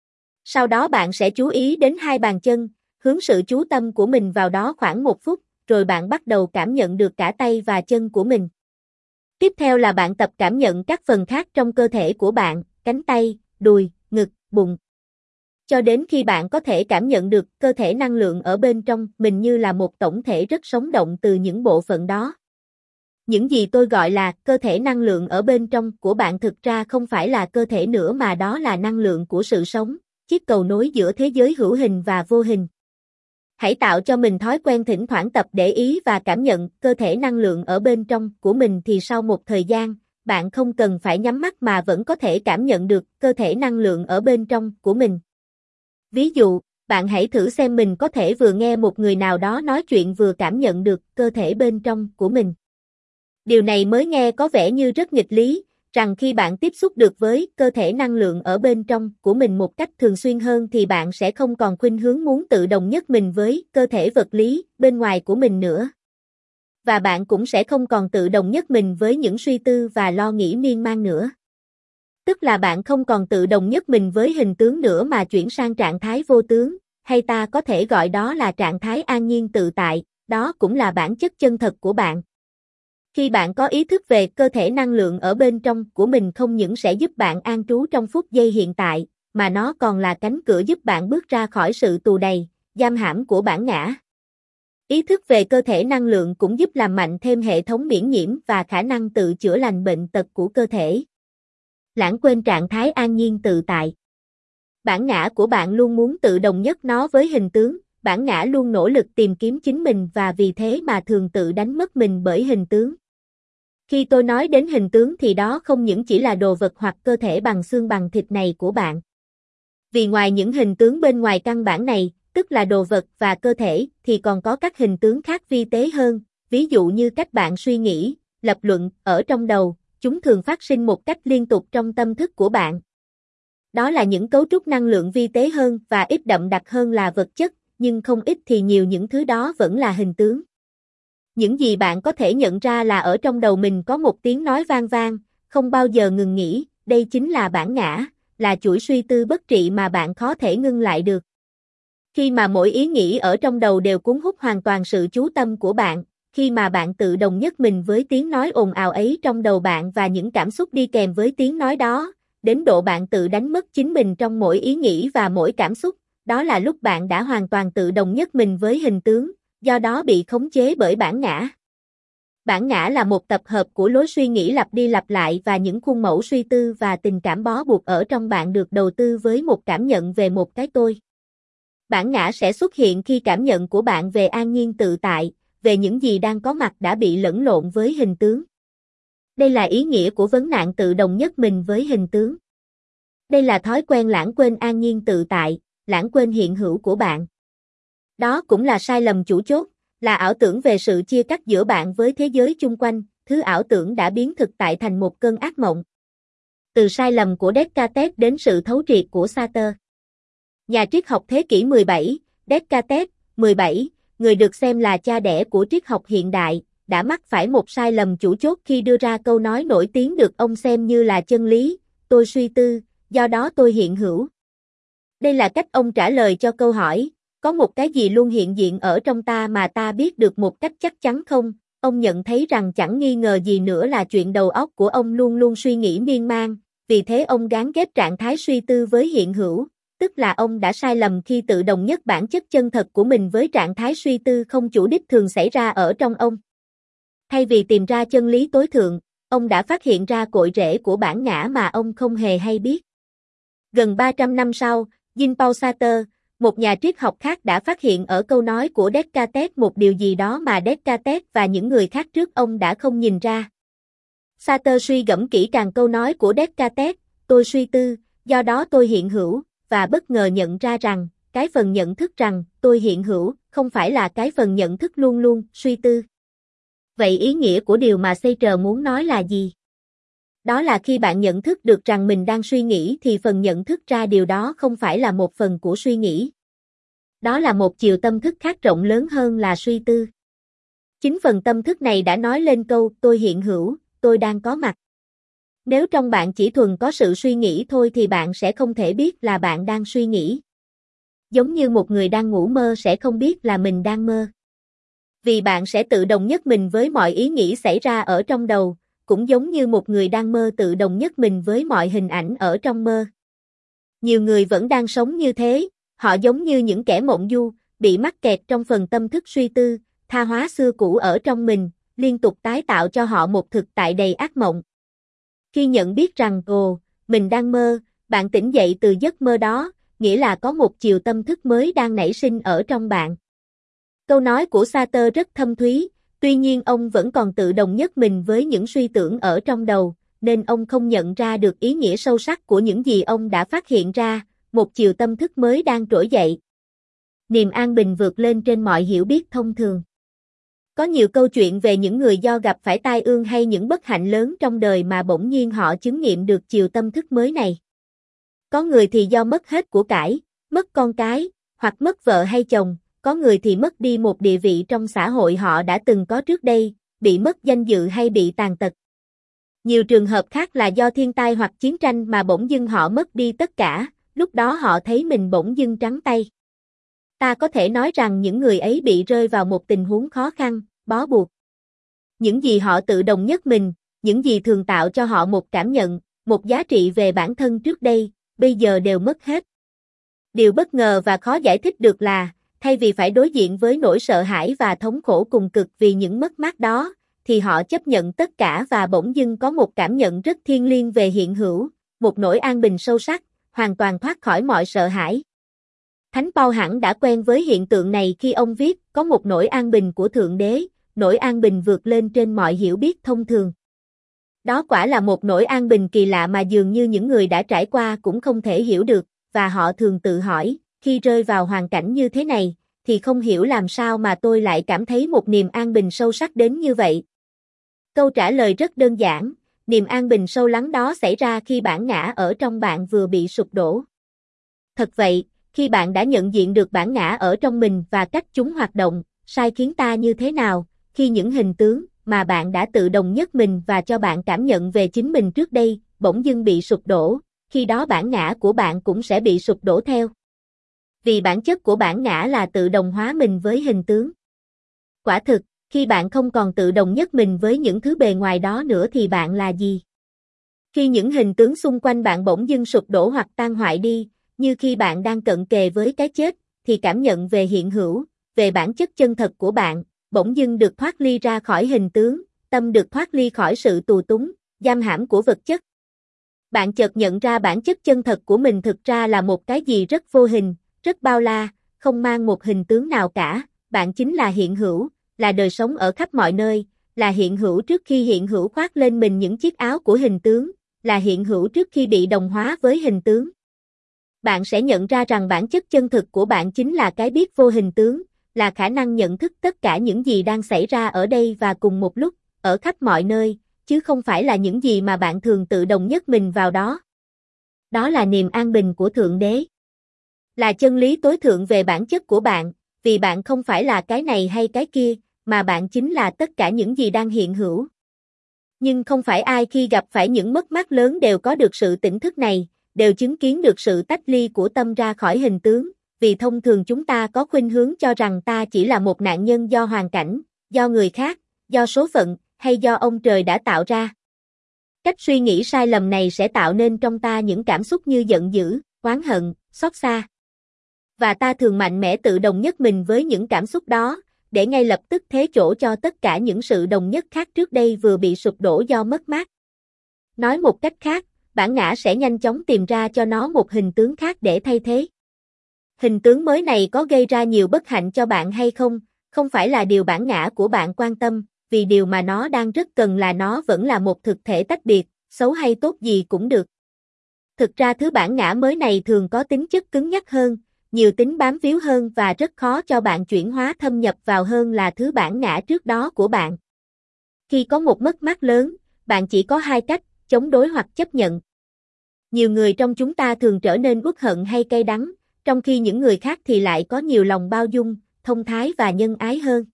Sau đó bạn sẽ chú ý đến hai bàn chân, hướng sự chú tâm của mình vào đó khoảng một phút, rồi bạn bắt đầu cảm nhận được cả tay và chân của mình. Tiếp theo là bạn tập cảm nhận các phần khác trong cơ thể của bạn, cánh tay, đùi, ngực, bụng. Cho đến khi bạn có thể cảm nhận được cơ thể năng lượng ở bên trong mình như là một tổng thể rất sống động từ những bộ phận đó. Những gì tôi gọi là cơ thể năng lượng ở bên trong của bạn thực ra không phải là cơ thể nữa mà đó là năng lượng của sự sống, chiếc cầu nối giữa thế giới hữu hình và vô hình. Hãy tạo cho mình thói quen thỉnh thoảng tập để ý và cảm nhận cơ thể năng lượng ở bên trong của mình thì sau một thời gian, bạn không cần phải nhắm mắt mà vẫn có thể cảm nhận được cơ thể năng lượng ở bên trong của mình. Ví dụ, bạn hãy thử xem mình có thể vừa nghe một người nào đó nói chuyện vừa cảm nhận được cơ thể bên trong của mình. Điều này mới nghe có vẻ như rất nghịch lý, rằng khi bạn tiếp xúc được với cơ thể năng lượng ở bên trong của mình một cách thường xuyên hơn thì bạn sẽ không còn khuynh hướng muốn tự đồng nhất mình với cơ thể vật lý bên ngoài của mình nữa. Và bạn cũng sẽ không còn tự đồng nhất mình với những suy tư và lo nghĩ miên man nữa. Tức là bạn không còn tự đồng nhất mình với hình tướng nữa mà chuyển sang trạng thái vô tướng, hay ta có thể gọi đó là trạng thái an nhiên tự tại, đó cũng là bản chất chân thật của bạn. Khi bạn có ý thức về cơ thể năng lượng ở bên trong của mình không những sẽ giúp bạn an trú trong phút giây hiện tại, mà nó còn là cánh cửa giúp bạn bước ra khỏi sự tù đầy, giam hãm của bản ngã. Ý thức về cơ thể năng lượng cũng giúp làm mạnh thêm hệ thống miễn nhiễm và khả năng tự chữa lành bệnh tật của cơ thể. Lãng quên trạng thái an nhiên tự tại. Bản ngã của bạn luôn muốn tự đồng nhất nó với hình tướng, bản ngã luôn nỗ lực tìm kiếm chính mình và vì thế mà thường tự đánh mất mình bởi hình tướng. Khi tôi nói đến hình tướng thì đó không những chỉ là đồ vật hoặc cơ thể bằng xương bằng thịt này của bạn. Vì ngoài những hình tướng bên ngoài căn bản này, tức là đồ vật và cơ thể, thì còn có các hình tướng khác vi tế hơn, ví dụ như cách bạn suy nghĩ, lập luận, ở trong đầu, chúng thường phát sinh một cách liên tục trong tâm thức của bạn. Đó là những cấu trúc năng lượng vi tế hơn và ít đậm đặc hơn là vật chất, nhưng không ít thì nhiều những thứ đó vẫn là hình tướng. Những gì bạn có thể nhận ra là ở trong đầu mình có một tiếng nói vang vang, không bao giờ ngừng nghỉ, đây chính là bản ngã, là chuỗi suy tư bất trị mà bạn khó thể ngưng lại được. Khi mà mỗi ý nghĩ ở trong đầu đều cuốn hút hoàn toàn sự chú tâm của bạn, khi mà bạn tự đồng nhất mình với tiếng nói ồn ào ấy trong đầu bạn và những cảm xúc đi kèm với tiếng nói đó, đến độ bạn tự đánh mất chính mình trong mỗi ý nghĩ và mỗi cảm xúc, đó là lúc bạn đã hoàn toàn tự đồng nhất mình với hình tướng, do đó bị khống chế bởi bản ngã. Bản ngã là một tập hợp của lối suy nghĩ lặp đi lặp lại và những khuôn mẫu suy tư và tình cảm bó buộc ở trong bạn được đầu tư với một cảm nhận về một cái tôi. Bản ngã sẽ xuất hiện khi cảm nhận của bạn về an nhiên tự tại, về những gì đang có mặt đã bị lẫn lộn với hình tướng. Đây là ý nghĩa của vấn nạn tự đồng nhất mình với hình tướng. Đây là thói quen lãng quên an nhiên tự tại, lãng quên hiện hữu của bạn. Đó cũng là sai lầm chủ chốt, là ảo tưởng về sự chia cắt giữa bạn với thế giới chung quanh, thứ ảo tưởng đã biến thực tại thành một cơn ác mộng. Từ sai lầm của Descartes đến sự thấu triệt của Sartre. Nhà triết học thế kỷ mười bảy, Descartes, mười bảy, người được xem là cha đẻ của triết học hiện đại, đã mắc phải một sai lầm chủ chốt khi đưa ra câu nói nổi tiếng được ông xem như là chân lý, tôi suy tư, do đó tôi hiện hữu. Đây là cách ông trả lời cho câu hỏi, có một cái gì luôn hiện diện ở trong ta mà ta biết được một cách chắc chắn không? Ông nhận thấy rằng chẳng nghi ngờ gì nữa là chuyện đầu óc của ông luôn luôn suy nghĩ miên man, vì thế ông gán ghép trạng thái suy tư với hiện hữu, tức là ông đã sai lầm khi tự đồng nhất bản chất chân thật của mình với trạng thái suy tư không chủ đích thường xảy ra ở trong ông. Thay vì tìm ra chân lý tối thượng, ông đã phát hiện ra cội rễ của bản ngã mà ông không hề hay biết. Gần ba trăm năm sau, Jean-Paul Sartre, một nhà triết học khác đã phát hiện ở câu nói của Descartes một điều gì đó mà Descartes và những người khác trước ông đã không nhìn ra. Sartre suy gẫm kỹ càng câu nói của Descartes, tôi suy tư, do đó tôi hiện hữu, và bất ngờ nhận ra rằng, cái phần nhận thức rằng tôi hiện hữu không phải là cái phần nhận thức luôn luôn suy tư. Vậy ý nghĩa của điều mà Sartre muốn nói là gì? Đó là khi bạn nhận thức được rằng mình đang suy nghĩ thì phần nhận thức ra điều đó không phải là một phần của suy nghĩ. Đó là một chiều tâm thức khác rộng lớn hơn là suy tư. Chính phần tâm thức này đã nói lên câu tôi hiện hữu, tôi đang có mặt. Nếu trong bạn chỉ thuần có sự suy nghĩ thôi thì bạn sẽ không thể biết là bạn đang suy nghĩ. Giống như một người đang ngủ mơ sẽ không biết là mình đang mơ. Vì bạn sẽ tự đồng nhất mình với mọi ý nghĩ xảy ra ở trong đầu, cũng giống như một người đang mơ tự đồng nhất mình với mọi hình ảnh ở trong mơ. Nhiều người vẫn đang sống như thế, họ giống như những kẻ mộng du, bị mắc kẹt trong phần tâm thức suy tư, tha hóa xưa cũ ở trong mình, liên tục tái tạo cho họ một thực tại đầy ác mộng. Khi nhận biết rằng, ồ, mình đang mơ, bạn tỉnh dậy từ giấc mơ đó, nghĩa là có một chiều tâm thức mới đang nảy sinh ở trong bạn. Câu nói của Sartre rất thâm thúy, tuy nhiên ông vẫn còn tự đồng nhất mình với những suy tưởng ở trong đầu, nên ông không nhận ra được ý nghĩa sâu sắc của những gì ông đã phát hiện ra, một chiều tâm thức mới đang trỗi dậy. Niềm an bình vượt lên trên mọi hiểu biết thông thường. Có nhiều câu chuyện về những người do gặp phải tai ương hay những bất hạnh lớn trong đời mà bỗng nhiên họ chứng nghiệm được chiều tâm thức mới này. Có người thì do mất hết của cải, mất con cái, hoặc mất vợ hay chồng, có người thì mất đi một địa vị trong xã hội họ đã từng có trước đây, bị mất danh dự hay bị tàn tật. Nhiều trường hợp khác là do thiên tai hoặc chiến tranh mà bỗng dưng họ mất đi tất cả, lúc đó họ thấy mình bỗng dưng trắng tay. Ta có thể nói rằng những người ấy bị rơi vào một tình huống khó khăn, bó buộc. Những gì họ tự đồng nhất mình, những gì thường tạo cho họ một cảm nhận, một giá trị về bản thân trước đây, bây giờ đều mất hết. Điều bất ngờ và khó giải thích được là, thay vì phải đối diện với nỗi sợ hãi và thống khổ cùng cực vì những mất mát đó, thì họ chấp nhận tất cả và bỗng dưng có một cảm nhận rất thiêng liêng về hiện hữu, một nỗi an bình sâu sắc, hoàn toàn thoát khỏi mọi sợ hãi. Thánh Paul hẳn đã quen với hiện tượng này khi ông viết, có một nỗi an bình của Thượng Đế, nỗi an bình vượt lên trên mọi hiểu biết thông thường. Đó quả là một nỗi an bình kỳ lạ mà dường như những người đã trải qua cũng không thể hiểu được, và họ thường tự hỏi, khi rơi vào hoàn cảnh như thế này, thì không hiểu làm sao mà tôi lại cảm thấy một niềm an bình sâu sắc đến như vậy. Câu trả lời rất đơn giản, niềm an bình sâu lắng đó xảy ra khi bản ngã ở trong bạn vừa bị sụp đổ. Thật vậy, khi bạn đã nhận diện được bản ngã ở trong mình và cách chúng hoạt động, sai khiến ta như thế nào, khi những hình tướng mà bạn đã tự đồng nhất mình và cho bạn cảm nhận về chính mình trước đây, bỗng dưng bị sụp đổ, khi đó bản ngã của bạn cũng sẽ bị sụp đổ theo. Vì bản chất của bản ngã là tự đồng hóa mình với hình tướng. Quả thực, khi bạn không còn tự đồng nhất mình với những thứ bề ngoài đó nữa thì bạn là gì? Khi những hình tướng xung quanh bạn bỗng dưng sụp đổ hoặc tan hoại đi, như khi bạn đang cận kề với cái chết, thì cảm nhận về hiện hữu, về bản chất chân thật của bạn, bỗng dưng được thoát ly ra khỏi hình tướng, tâm được thoát ly khỏi sự tù túng, giam hãm của vật chất. Bạn chợt nhận ra bản chất chân thật của mình thực ra là một cái gì rất vô hình, rất bao la, không mang một hình tướng nào cả, bạn chính là hiện hữu, là đời sống ở khắp mọi nơi, là hiện hữu trước khi hiện hữu khoác lên mình những chiếc áo của hình tướng, là hiện hữu trước khi bị đồng hóa với hình tướng. Bạn sẽ nhận ra rằng bản chất chân thực của bạn chính là cái biết vô hình tướng, là khả năng nhận thức tất cả những gì đang xảy ra ở đây và cùng một lúc, ở khắp mọi nơi, chứ không phải là những gì mà bạn thường tự đồng nhất mình vào đó. Đó là niềm an bình của Thượng Đế. Là chân lý tối thượng về bản chất của bạn, vì bạn không phải là cái này hay cái kia, mà bạn chính là tất cả những gì đang hiện hữu. Nhưng không phải ai khi gặp phải những mất mát lớn đều có được sự tỉnh thức này, đều chứng kiến được sự tách ly của tâm ra khỏi hình tướng, vì thông thường chúng ta có khuynh hướng cho rằng ta chỉ là một nạn nhân do hoàn cảnh, do người khác, do số phận, hay do ông trời đã tạo ra. Cách suy nghĩ sai lầm này sẽ tạo nên trong ta những cảm xúc như giận dữ, oán hận, xót xa. Và ta thường mạnh mẽ tự đồng nhất mình với những cảm xúc đó, để ngay lập tức thế chỗ cho tất cả những sự đồng nhất khác trước đây vừa bị sụp đổ do mất mát. Nói một cách khác, bản ngã sẽ nhanh chóng tìm ra cho nó một hình tướng khác để thay thế. Hình tướng mới này có gây ra nhiều bất hạnh cho bạn hay không, không phải là điều bản ngã của bạn quan tâm, vì điều mà nó đang rất cần là nó vẫn là một thực thể tách biệt, xấu hay tốt gì cũng được. Thực ra thứ bản ngã mới này thường có tính chất cứng nhắc hơn, nhiều tính bám víu hơn và rất khó cho bạn chuyển hóa thâm nhập vào hơn là thứ bản ngã trước đó của bạn. Khi có một mất mát lớn, bạn chỉ có hai cách, chống đối hoặc chấp nhận. Nhiều người trong chúng ta thường trở nên uất hận hay cay đắng, trong khi những người khác thì lại có nhiều lòng bao dung, thông thái và nhân ái hơn.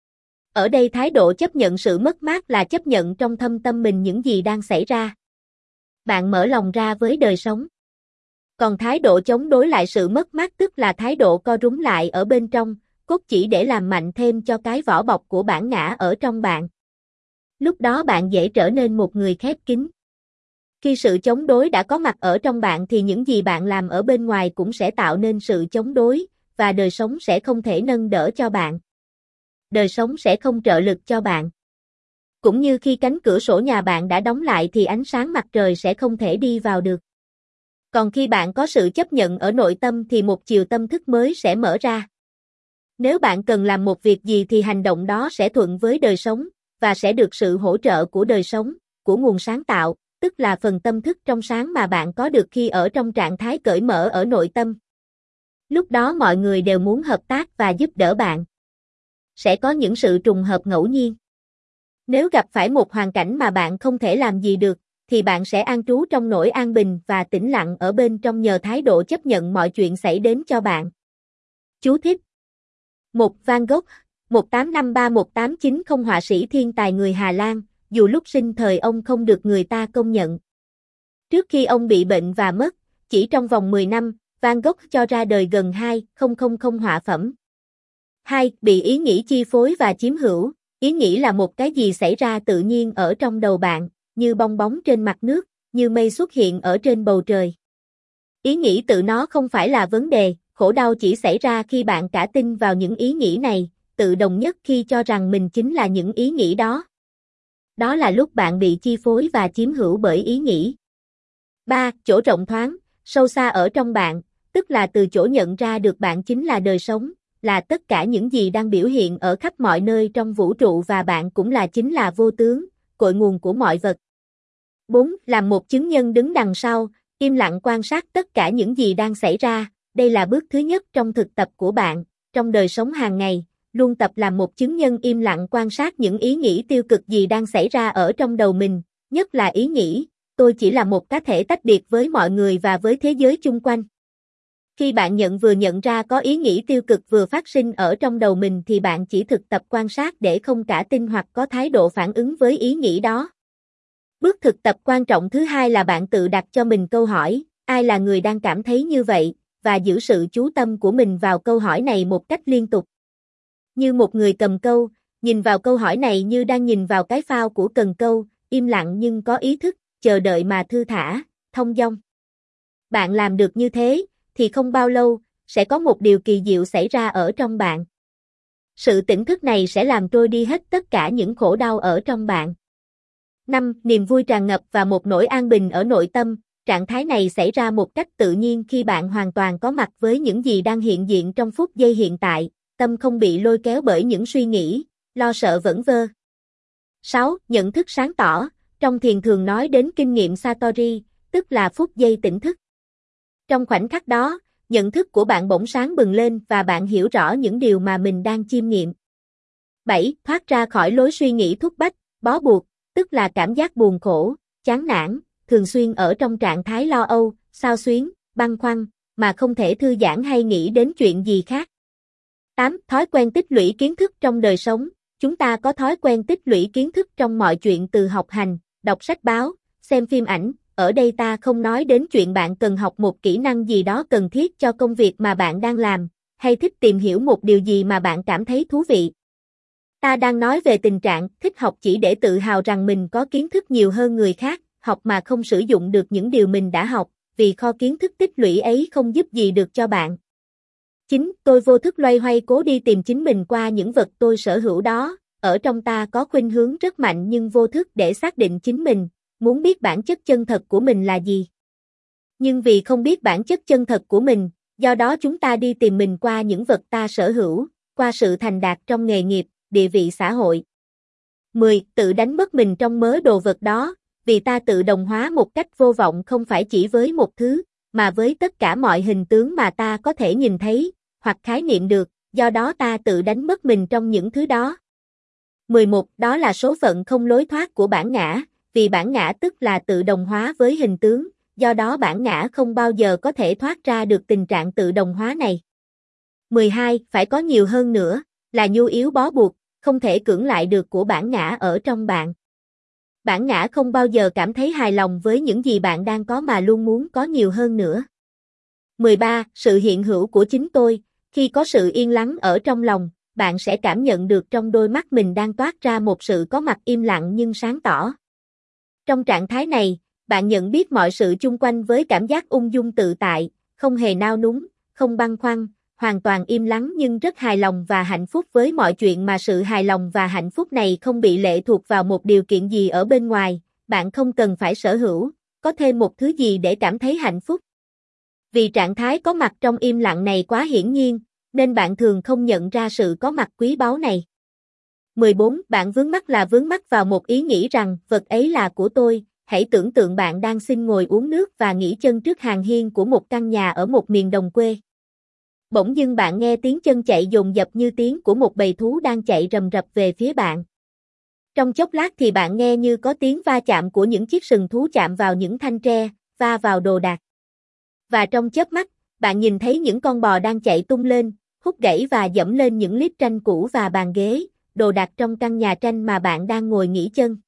Ở đây thái độ chấp nhận sự mất mát là chấp nhận trong thâm tâm mình những gì đang xảy ra. Bạn mở lòng ra với đời sống. Còn thái độ chống đối lại sự mất mát tức là thái độ co rúm lại ở bên trong, cốt chỉ để làm mạnh thêm cho cái vỏ bọc của bản ngã ở trong bạn. Lúc đó bạn dễ trở nên một người khép kín. Khi sự chống đối đã có mặt ở trong bạn thì những gì bạn làm ở bên ngoài cũng sẽ tạo nên sự chống đối, và đời sống sẽ không thể nâng đỡ cho bạn. Đời sống sẽ không trợ lực cho bạn. Cũng như khi cánh cửa sổ nhà bạn đã đóng lại thì ánh sáng mặt trời sẽ không thể đi vào được. Còn khi bạn có sự chấp nhận ở nội tâm thì một chiều tâm thức mới sẽ mở ra. Nếu bạn cần làm một việc gì thì hành động đó sẽ thuận với đời sống, và sẽ được sự hỗ trợ của đời sống, của nguồn sáng tạo, tức là phần tâm thức trong sáng mà bạn có được khi ở trong trạng thái cởi mở ở nội tâm. Lúc đó mọi người đều muốn hợp tác và giúp đỡ bạn. Sẽ có những sự trùng hợp ngẫu nhiên. Nếu gặp phải một hoàn cảnh mà bạn không thể làm gì được, thì bạn sẽ an trú trong nỗi an bình và tĩnh lặng ở bên trong nhờ thái độ chấp nhận mọi chuyện xảy đến cho bạn. Chú thích. Một Van Gogh, một tám năm ba một tám chín không họa sĩ thiên tài người Hà Lan, dù lúc sinh thời ông không được người ta công nhận. Trước khi ông bị bệnh và mất, chỉ trong vòng mười năm, Van Gogh cho ra đời gần hai nghìn họa phẩm. hai. Bị ý nghĩ chi phối và chiếm hữu, Ý nghĩ là một cái gì xảy ra tự nhiên ở trong đầu bạn, như bong bóng trên mặt nước, như mây xuất hiện ở trên bầu trời. Ý nghĩ tự nó không phải là vấn đề, khổ đau chỉ xảy ra khi bạn cả tin vào những ý nghĩ này, tự đồng nhất khi cho rằng mình chính là những ý nghĩ đó. Đó là lúc bạn bị chi phối và chiếm hữu bởi ý nghĩ. ba. Chỗ rộng thoáng, sâu xa ở trong bạn, tức là từ chỗ nhận ra được bạn chính là đời sống, là tất cả những gì đang biểu hiện ở khắp mọi nơi trong vũ trụ và bạn cũng là chính là vô tướng, cội nguồn của mọi vật. bốn. Làm một chứng nhân đứng đằng sau, im lặng quan sát tất cả những gì đang xảy ra, đây là bước thứ nhất trong thực tập của bạn, trong đời sống hàng ngày, luôn tập làm một chứng nhân im lặng quan sát những ý nghĩ tiêu cực gì đang xảy ra ở trong đầu mình, nhất là ý nghĩ, tôi chỉ là một cá thể tách biệt với mọi người và với thế giới chung quanh. Khi bạn nhận vừa nhận ra có ý nghĩ tiêu cực vừa phát sinh ở trong đầu mình thì bạn chỉ thực tập quan sát để không cả tin hoặc có thái độ phản ứng với ý nghĩ đó. Bước thực tập quan trọng thứ hai là bạn tự đặt cho mình câu hỏi, ai là người đang cảm thấy như vậy, và giữ sự chú tâm của mình vào câu hỏi này một cách liên tục. Như một người cầm câu, nhìn vào câu hỏi này như đang nhìn vào cái phao của cần câu, im lặng nhưng có ý thức, chờ đợi mà thư thả, thông dong. Bạn làm được như thế, thì không bao lâu, sẽ có một điều kỳ diệu xảy ra ở trong bạn. Sự tỉnh thức này sẽ làm trôi đi hết tất cả những khổ đau ở trong bạn. năm. Niềm vui tràn ngập và một nỗi an bình ở nội tâm, trạng thái này xảy ra một cách tự nhiên khi bạn hoàn toàn có mặt với những gì đang hiện diện trong phút giây hiện tại, tâm không bị lôi kéo bởi những suy nghĩ, lo sợ vẩn vơ. sáu. Nhận thức sáng tỏ, trong thiền thường nói đến kinh nghiệm Satori, tức là phút giây tỉnh thức. Trong khoảnh khắc đó, nhận thức của bạn bỗng sáng bừng lên và bạn hiểu rõ những điều mà mình đang chiêm nghiệm. bảy. Thoát ra khỏi lối suy nghĩ thúc bách, bó buộc, tức là cảm giác buồn khổ, chán nản, thường xuyên ở trong trạng thái lo âu, xao xuyến, băn khoăn, mà không thể thư giãn hay nghĩ đến chuyện gì khác. tám. Thói quen tích lũy kiến thức trong đời sống, chúng ta có thói quen tích lũy kiến thức trong mọi chuyện từ học hành, đọc sách báo, xem phim ảnh. Ở đây ta không nói đến chuyện bạn cần học một kỹ năng gì đó cần thiết cho công việc mà bạn đang làm, hay thích tìm hiểu một điều gì mà bạn cảm thấy thú vị. Ta đang nói về tình trạng thích học chỉ để tự hào rằng mình có kiến thức nhiều hơn người khác, học mà không sử dụng được những điều mình đã học, vì kho kiến thức tích lũy ấy không giúp gì được cho bạn. chín. Tôi vô thức loay hoay cố đi tìm chính mình qua những vật tôi sở hữu đó, ở trong ta có khuynh hướng rất mạnh nhưng vô thức để xác định chính mình, muốn biết bản chất chân thật của mình là gì. Nhưng vì không biết bản chất chân thật của mình, do đó chúng ta đi tìm mình qua những vật ta sở hữu, qua sự thành đạt trong nghề nghiệp, địa vị xã hội. mười. Tự đánh mất mình trong mớ đồ vật đó, vì ta tự đồng hóa một cách vô vọng không phải chỉ với một thứ, mà với tất cả mọi hình tướng mà ta có thể nhìn thấy, hoặc khái niệm được, do đó ta tự đánh mất mình trong những thứ đó. mười một. Đó là số phận không lối thoát của bản ngã, vì bản ngã tức là tự đồng hóa với hình tướng, do đó bản ngã không bao giờ có thể thoát ra được tình trạng tự đồng hóa này. mười hai. Phải có nhiều hơn nữa, là nhu yếu bó buộc, không thể cưỡng lại được của bản ngã ở trong bạn. Bản ngã không bao giờ cảm thấy hài lòng với những gì bạn đang có mà luôn muốn có nhiều hơn nữa. mười ba. Sự hiện hữu của chính tôi, khi có sự yên lắng ở trong lòng, bạn sẽ cảm nhận được trong đôi mắt mình đang toát ra một sự có mặt im lặng nhưng sáng tỏ. Trong trạng thái này, bạn nhận biết mọi sự chung quanh với cảm giác ung dung tự tại, không hề nao núng, không băn khoăn, hoàn toàn im lắng nhưng rất hài lòng và hạnh phúc với mọi chuyện mà sự hài lòng và hạnh phúc này không bị lệ thuộc vào một điều kiện gì ở bên ngoài, bạn không cần phải sở hữu, có thêm một thứ gì để cảm thấy hạnh phúc. Vì trạng thái có mặt trong im lặng này quá hiển nhiên, nên bạn thường không nhận ra sự có mặt quý báu này. mười bốn. Bạn vướng mắc là vướng mắc vào một ý nghĩ rằng vật ấy là của tôi. Hãy tưởng tượng bạn đang xin ngồi uống nước và nghỉ chân trước hàng hiên của một căn nhà ở một miền đồng quê. Bỗng dưng bạn nghe tiếng chân chạy dồn dập như tiếng của một bầy thú đang chạy rầm rập về phía bạn. Trong chốc lát thì bạn nghe như có tiếng va chạm của những chiếc sừng thú chạm vào những thanh tre, va vào đồ đạc. Và trong chớp mắt, bạn nhìn thấy những con bò đang chạy tung lên, hút gãy và dẫm lên những lít tranh cũ và bàn ghế, đồ đạc trong căn nhà tranh mà bạn đang ngồi nghỉ chân.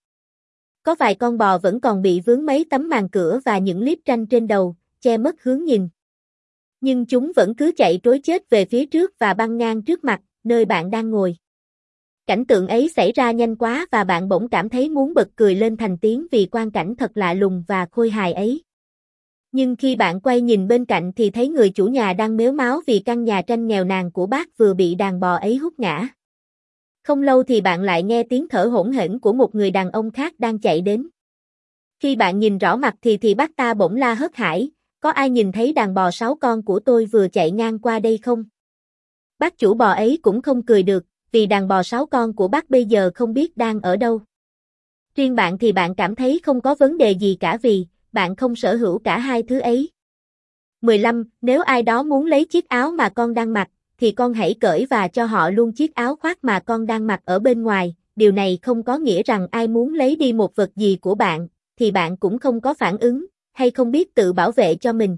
Có vài con bò vẫn còn bị vướng mấy tấm màn cửa và những lít tranh trên đầu, che mất hướng nhìn. Nhưng chúng vẫn cứ chạy trối chết về phía trước và băng ngang trước mặt, nơi bạn đang ngồi. Cảnh tượng ấy xảy ra nhanh quá và bạn bỗng cảm thấy muốn bật cười lên thành tiếng vì quang cảnh thật lạ lùng và khôi hài ấy. Nhưng khi bạn quay nhìn bên cạnh thì thấy người chủ nhà đang mếu máo vì căn nhà tranh nghèo nàn của bác vừa bị đàn bò ấy hút ngã. Không lâu thì bạn lại nghe tiếng thở hổn hển của một người đàn ông khác đang chạy đến. Khi bạn nhìn rõ mặt thì thì bác ta bỗng la hớt hải, có ai nhìn thấy đàn bò sáu con của tôi vừa chạy ngang qua đây không? Bác chủ bò ấy cũng không cười được, vì đàn bò sáu con của bác bây giờ không biết đang ở đâu. Riêng bạn thì bạn cảm thấy không có vấn đề gì cả vì bạn không sở hữu cả hai thứ ấy. mười lăm. Nếu ai đó muốn lấy chiếc áo mà con đang mặc, thì con hãy cởi và cho họ luôn chiếc áo khoác mà con đang mặc ở bên ngoài. Điều này không có nghĩa rằng ai muốn lấy đi một vật gì của bạn, thì bạn cũng không có phản ứng, hay không biết tự bảo vệ cho mình.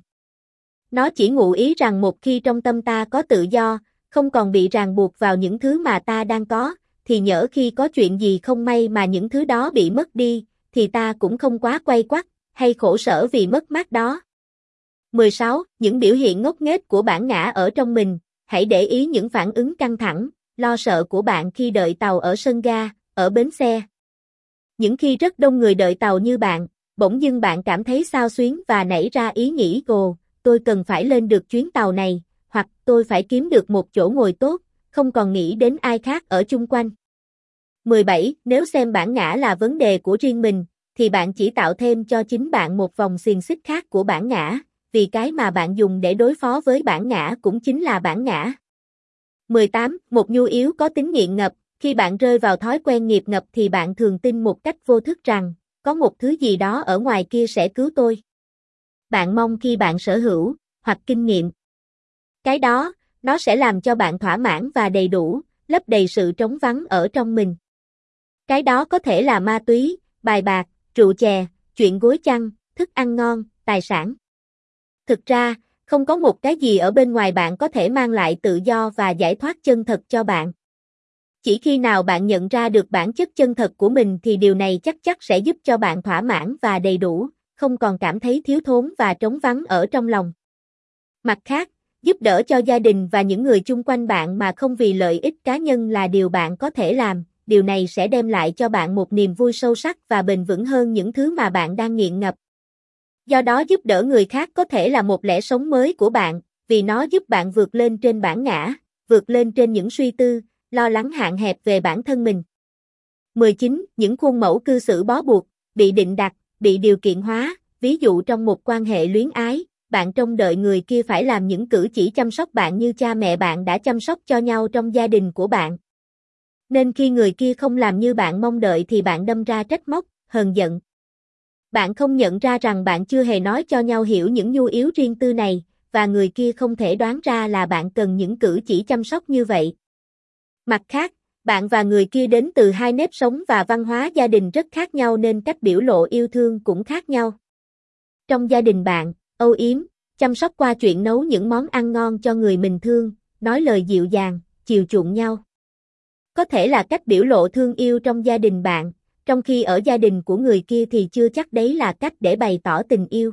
Nó chỉ ngụ ý rằng một khi trong tâm ta có tự do, không còn bị ràng buộc vào những thứ mà ta đang có, thì nhỡ khi có chuyện gì không may mà những thứ đó bị mất đi, thì ta cũng không quá quay quắt, hay khổ sở vì mất mát đó. mười sáu. Những biểu hiện ngốc nghếch của bản ngã ở trong mình, hãy để ý những phản ứng căng thẳng, lo sợ của bạn khi đợi tàu ở sân ga, ở bến xe. Những khi rất đông người đợi tàu như bạn, bỗng dưng bạn cảm thấy xao xuyến và nảy ra ý nghĩ ồ, tôi cần phải lên được chuyến tàu này, hoặc tôi phải kiếm được một chỗ ngồi tốt, không còn nghĩ đến ai khác ở chung quanh. mười bảy. Nếu xem bản ngã là vấn đề của riêng mình, thì bạn chỉ tạo thêm cho chính bạn một vòng xiềng xích khác của bản ngã, vì cái mà bạn dùng để đối phó với bản ngã cũng chính là bản ngã. mười tám. Một nhu yếu có tính nghiện ngập, khi bạn rơi vào thói quen nghiệp ngập thì bạn thường tin một cách vô thức rằng, có một thứ gì đó ở ngoài kia sẽ cứu tôi. Bạn mong khi bạn sở hữu, hoặc kinh nghiệm cái đó, nó sẽ làm cho bạn thỏa mãn và đầy đủ, lấp đầy sự trống vắng ở trong mình. Cái đó có thể là ma túy, bài bạc, rượu chè, chuyện gối chăn, thức ăn ngon, tài sản. Thực ra, không có một cái gì ở bên ngoài bạn có thể mang lại tự do và giải thoát chân thật cho bạn. Chỉ khi nào bạn nhận ra được bản chất chân thật của mình thì điều này chắc chắn sẽ giúp cho bạn thỏa mãn và đầy đủ, không còn cảm thấy thiếu thốn và trống vắng ở trong lòng. Mặt khác, giúp đỡ cho gia đình và những người chung quanh bạn mà không vì lợi ích cá nhân là điều bạn có thể làm, điều này sẽ đem lại cho bạn một niềm vui sâu sắc và bền vững hơn những thứ mà bạn đang nghiện ngập. Do đó giúp đỡ người khác có thể là một lẽ sống mới của bạn, vì nó giúp bạn vượt lên trên bản ngã, vượt lên trên những suy tư, lo lắng hạn hẹp về bản thân mình. mười chín. Những khuôn mẫu cư xử bó buộc, bị định đặt, bị điều kiện hóa, ví dụ trong một quan hệ luyến ái, bạn trông đợi người kia phải làm những cử chỉ chăm sóc bạn như cha mẹ bạn đã chăm sóc cho nhau trong gia đình của bạn. Nên khi người kia không làm như bạn mong đợi thì bạn đâm ra trách móc, hờn giận. Bạn không nhận ra rằng bạn chưa hề nói cho nhau hiểu những nhu yếu riêng tư này, và người kia không thể đoán ra là bạn cần những cử chỉ chăm sóc như vậy. Mặt khác, bạn và người kia đến từ hai nếp sống và văn hóa gia đình rất khác nhau nên cách biểu lộ yêu thương cũng khác nhau. Trong gia đình bạn, âu yếm, chăm sóc qua chuyện nấu những món ăn ngon cho người mình thương, nói lời dịu dàng, chiều chuộng nhau. Có thể là cách biểu lộ thương yêu trong gia đình bạn, trong khi ở gia đình của người kia thì chưa chắc đấy là cách để bày tỏ tình yêu.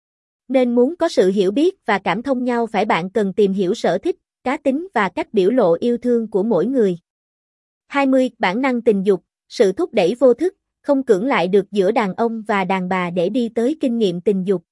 Nên muốn có sự hiểu biết và cảm thông nhau phải bạn cần tìm hiểu sở thích, cá tính và cách biểu lộ yêu thương của mỗi người. hai mươi. Bản năng tình dục, sự thúc đẩy vô thức, không cưỡng lại được giữa đàn ông và đàn bà để đi tới kinh nghiệm tình dục.